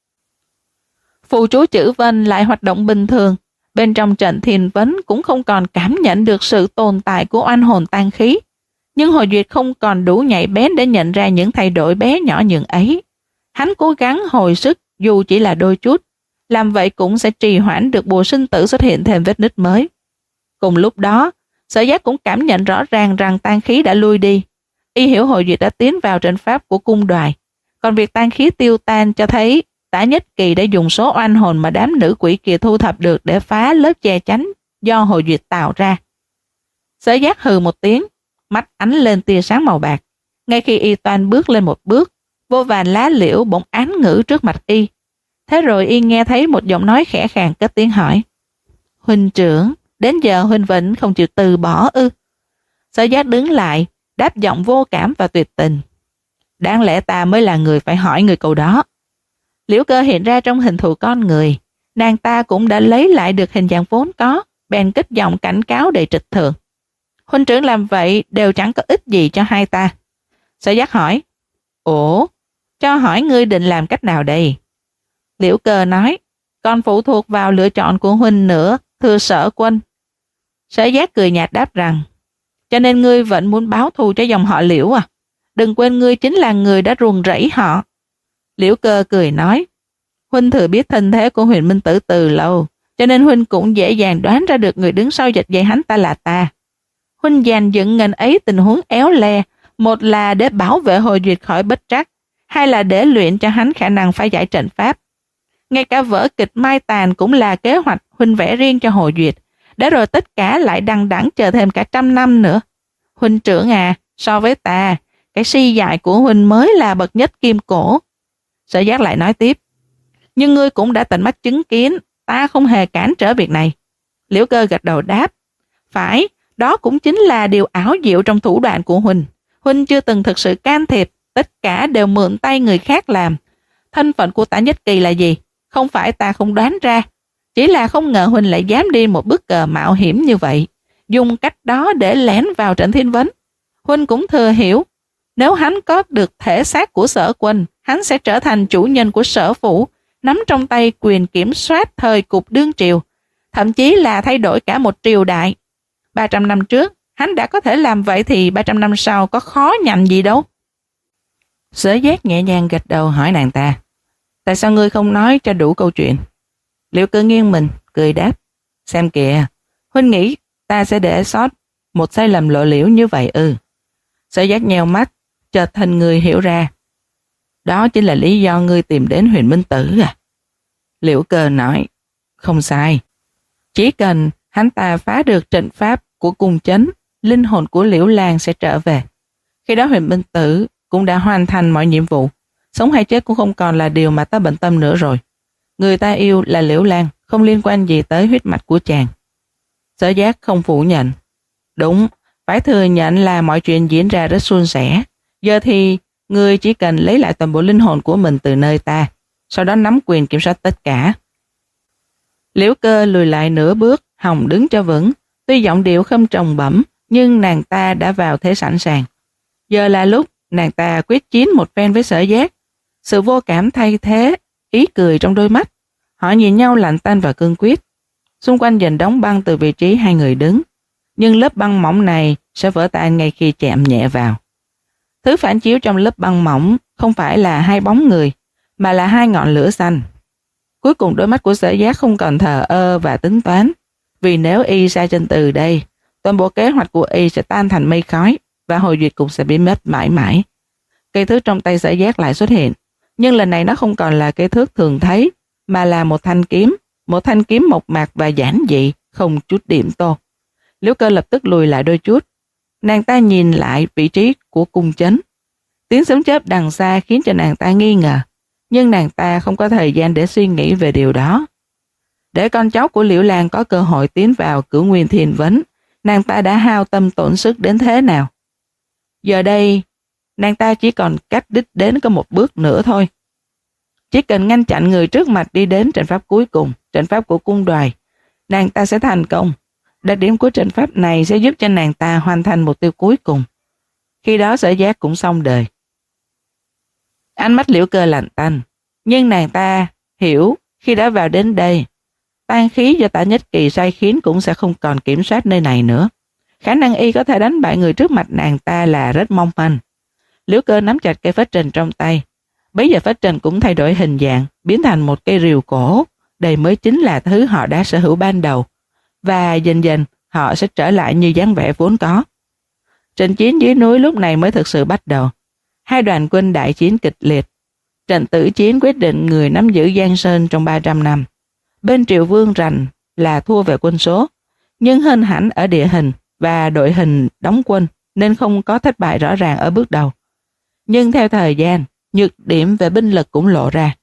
Phù chú chữ Vân lại hoạt động bình thường, bên trong trận Thiên Vấn cũng không còn cảm nhận được sự tồn tại của oan hồn tang khí. Nhưng Hồi Duyệt không còn đủ nhạy bén để nhận ra những thay đổi bé nhỏ nhường ấy. Hắn cố gắng hồi sức dù chỉ là đôi chút, làm vậy cũng sẽ trì hoãn được bùa sinh tử xuất hiện thêm vết nứt mới. Cùng lúc đó, Sở Giác cũng cảm nhận rõ ràng rằng tang khí đã lui đi. Y hiểu Hồi Duyệt đã tiến vào trận pháp của cung đoài, còn việc tang khí tiêu tan cho thấy Tả Nhất Kỳ đã dùng số oan hồn mà đám nữ quỷ kia thu thập được để phá lớp che chắn do Hồi Duyệt tạo ra. Sở Giác hừ một tiếng, mắt ánh lên tia sáng màu bạc. Ngay khi y toan bước lên một bước, vô vàn lá liễu bỗng án ngữ trước mặt y. Thế rồi y nghe thấy một giọng nói khẽ khàng cất tiếng hỏi: Huynh trưởng, đến giờ huynh vẫn không chịu từ bỏ ư? Sở Giác đứng lại, đáp giọng vô cảm và tuyệt tình: Đáng lẽ ta mới là người phải hỏi người câu đó. Liễu Cơ hiện ra trong hình thù con người, nàng ta cũng đã lấy lại được hình dạng vốn có, bèn cất giọng cảnh cáo đầy trịch thượng: Huynh trưởng làm vậy đều chẳng có ích gì cho hai ta. Sở Giác hỏi: Ủa, cho hỏi ngươi định làm cách nào đây? Liễu Cơ nói: Còn phụ thuộc vào lựa chọn của huynh nữa, thưa Sở Quân. Sở Giác cười nhạt đáp rằng: cho nên ngươi vẫn muốn báo thù cho dòng họ Liễu à? Đừng quên ngươi chính là người đã ruồng rẫy họ. Liễu Cơ cười nói, huynh thừa biết thân thế của Huyền Minh Tử từ lâu, cho nên huynh cũng dễ dàng đoán ra được người đứng sau giật dây hắn ta là ta. Huynh dàn dựng ngần ấy tình huống éo le, một là để bảo vệ Hồ Duyệt khỏi bất trắc, hai là để luyện cho hắn khả năng phá giải trận pháp. Ngay cả vở kịch Mai Tàn cũng là kế hoạch huynh vẽ riêng cho Hồ Duyệt, để rồi tất cả lại đằng đẵng chờ thêm cả trăm năm nữa. Huynh trưởng à, so với ta, cái si dại của huynh mới là bậc nhất kim cổ. Sở Giác lại nói tiếp, nhưng ngươi cũng đã tận mắt chứng kiến, ta không hề cản trở việc này. Liễu Cơ gật đầu đáp, phải, đó cũng chính là điều ảo diệu trong thủ đoạn của huynh. Huynh chưa từng thực sự can thiệp, tất cả đều mượn tay người khác làm. Thân phận của Tả Nhất Kỳ là gì? Không phải ta không đoán ra, chỉ là không ngờ huynh lại dám đi một bước cờ mạo hiểm như vậy, dùng cách đó để lén vào Trịnh Thiên Vấn. Huynh cũng thừa hiểu, nếu hắn có được thể xác của Sở Quân, hắn sẽ trở thành chủ nhân của Sở Phủ, nắm trong tay quyền kiểm soát thời cục đương triều, thậm chí là thay đổi cả một triều đại. ba trăm năm trước, hắn đã có thể làm vậy thì ba trăm năm sau có khó nhằn gì đâu. Sở Giác nhẹ nhàng gật đầu hỏi nàng ta, tại sao ngươi không nói cho đủ câu chuyện? Liễu Cơ nghiêng mình, cười đáp, xem kìa, huynh nghĩ ta sẽ để sót một sai lầm lộ liễu như vậy ư? Sở Giác nheo mắt, chợt thành người hiểu ra. Đó chính là lý do ngươi tìm đến Huyền Minh Tử à? Liễu Cơ nói, không sai. Chỉ cần hắn ta phá được trận pháp của cung chấn, linh hồn của Liễu Lan sẽ trở về. Khi đó Huyền Minh Tử cũng đã hoàn thành mọi nhiệm vụ, sống hay chết cũng không còn là điều mà ta bận tâm nữa rồi. Người ta yêu là Liễu Lan, không liên quan gì tới huyết mạch của chàng. Sở Giác không phủ nhận. Đúng, phải thừa nhận là mọi chuyện diễn ra rất suôn sẻ. Giờ thì ngươi chỉ cần lấy lại toàn bộ linh hồn của mình từ nơi ta, sau đó nắm quyền kiểm soát tất cả. Liễu Cơ lùi lại nửa bước, hòng đứng cho vững. Tuy giọng điệu không trầm bẩm, nhưng nàng ta đã vào thế sẵn sàng. Giờ là lúc nàng ta quyết chiến một phen với Sở Giác. Sự vô cảm thay thế ý cười trong đôi mắt. Họ nhìn nhau lạnh tanh và cương quyết. Xung quanh dần đóng băng từ vị trí hai người đứng, nhưng lớp băng mỏng này sẽ vỡ tan ngay khi chạm nhẹ vào. Thứ phản chiếu trong lớp băng mỏng không phải là hai bóng người, mà là hai ngọn lửa xanh. Cuối cùng đôi mắt của Sở Giác không còn thờ ơ và tính toán, vì nếu y sai chân từ đây, toàn bộ kế hoạch của y sẽ tan thành mây khói và Hồ Duyệt cũng sẽ biến mất mãi mãi. Cây thước trong tay Sở Giác lại xuất hiện, nhưng lần này nó không còn là cây thước thường thấy, mà là một thanh kiếm, một thanh kiếm mộc mạc và giản dị, không chút điểm tô. Liễu Cơ lập tức lùi lại đôi chút. Nàng ta nhìn lại vị trí của cung chấn. Tiếng sấm chớp đằng xa khiến cho nàng ta nghi ngờ, nhưng nàng ta không có thời gian để suy nghĩ về điều đó. Để con cháu của Liễu Lan có cơ hội tiến vào Cửu Nguyên Thiên Vấn, nàng ta đã hao tâm tổn sức đến thế nào. Giờ đây, nàng ta chỉ còn cách đích đến có một bước nữa thôi. Chỉ cần ngăn chặn người trước mặt đi đến trận pháp cuối cùng, trận pháp của cung đoài, nàng ta sẽ thành công. Đặc điểm của trận pháp này sẽ giúp cho nàng ta hoàn thành mục tiêu cuối cùng. Khi đó Sở Giác cũng xong đời. Ánh mắt Liễu Cơ lạnh tanh, nhưng nàng ta hiểu khi đã vào đến đây, tang khí do Tả Nhất Kỳ sai khiến cũng sẽ không còn kiểm soát nơi này nữa. Khả năng y có thể đánh bại người trước mặt nàng ta là rất mong manh. Liễu Cơ nắm chặt cây phết trình trong tay. Bây giờ phết trình cũng thay đổi hình dạng, biến thành một cây rìu cổ. Đây mới chính là thứ họ đã sở hữu ban đầu, và dần dần họ sẽ trở lại như dáng vẻ vốn có. Trận chiến dưới núi lúc này mới thực sự bắt đầu. Hai đoàn quân đại chiến kịch liệt. Trận tử chiến quyết định người nắm giữ Giang Sơn trong ba trăm năm. Bên Triệu Vương rành là thua về quân số, nhưng hơn hẳn ở địa hình và đội hình đóng quân, nên không có thất bại rõ ràng ở bước đầu. Nhưng theo thời gian, nhược điểm về binh lực cũng lộ ra.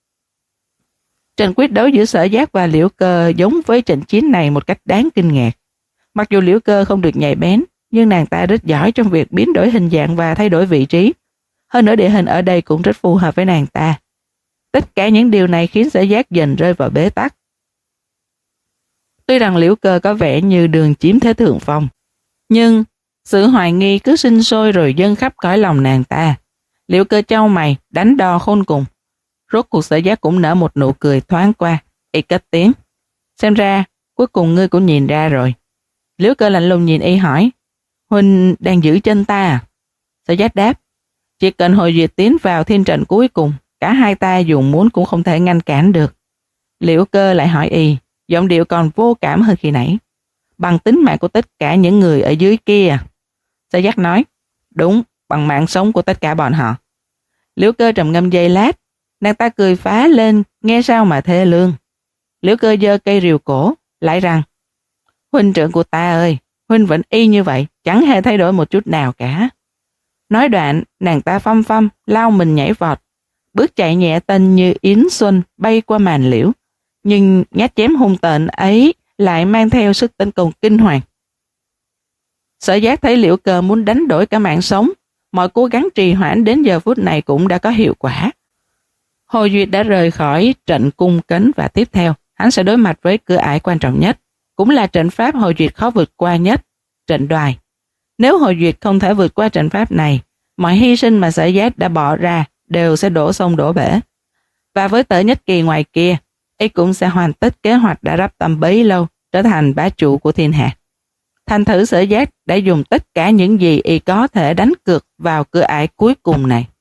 Trận quyết đấu giữa Sở Giác và Liễu Cơ giống với trận chiến này một cách đáng kinh ngạc. Mặc dù Liễu Cơ không được nhạy bén, nhưng nàng ta rất giỏi trong việc biến đổi hình dạng và thay đổi vị trí. Hơn nữa địa hình ở đây cũng rất phù hợp với nàng ta. Tất cả những điều này khiến Sở Giác dần rơi vào bế tắc. Tuy rằng Liễu Cơ có vẻ như đường chiếm thế thượng phong, nhưng sự hoài nghi cứ sinh sôi rồi dâng khắp cõi lòng nàng ta. Liễu Cơ chau mày, đánh đo khôn cùng. Rốt cuộc Sở Giác cũng nở một nụ cười thoáng qua, y cất tiếng. Xem ra, cuối cùng ngươi cũng nhìn ra rồi. Liễu Cơ lạnh lùng nhìn y hỏi, Huynh đang giữ chân ta à? Sở Giác đáp. Chỉ cần Hồ Duyệt tiến vào thiên trận cuối cùng, cả hai ta dù muốn cũng không thể ngăn cản được. Liễu Cơ lại hỏi y, giọng điệu còn vô cảm hơn khi nãy. Bằng tính mạng của tất cả những người ở dưới kia. Sở Giác nói. Đúng, bằng mạng sống của tất cả bọn họ. Liễu Cơ trầm ngâm giây lát, nàng ta cười phá lên, nghe sao mà thê lương. Liễu Cơ giơ cây rìu cổ, lại rằng, huynh trưởng của ta ơi, huynh vẫn y như vậy, chẳng hề thay đổi một chút nào cả. Nói đoạn, nàng ta phăm phăm, lao mình nhảy vọt, bước chạy nhẹ tênh như yến xuân bay qua màn liễu, nhưng nhát chém hung tợn ấy lại mang theo sức tấn công kinh hoàng. Sở Giác thấy Liễu Cơ muốn đánh đổi cả mạng sống, mọi cố gắng trì hoãn đến giờ phút này cũng đã có hiệu quả. Hồ Duyệt đã rời khỏi trận cung cấn và tiếp theo, hắn sẽ đối mặt với cửa ải quan trọng nhất, cũng là trận pháp Hồ Duyệt khó vượt qua nhất, trận đoài. Nếu Hồ Duyệt không thể vượt qua trận pháp này, mọi hy sinh mà Sở Giác đã bỏ ra đều sẽ đổ sông đổ bể. Và với Tở Nhất Kỳ ngoài kia, y cũng sẽ hoàn tất kế hoạch đã rắp tâm bấy lâu, trở thành bá chủ của thiên hạ. Thành thử Sở Giác đã dùng tất cả những gì y có thể đánh cược vào cửa ải cuối cùng này.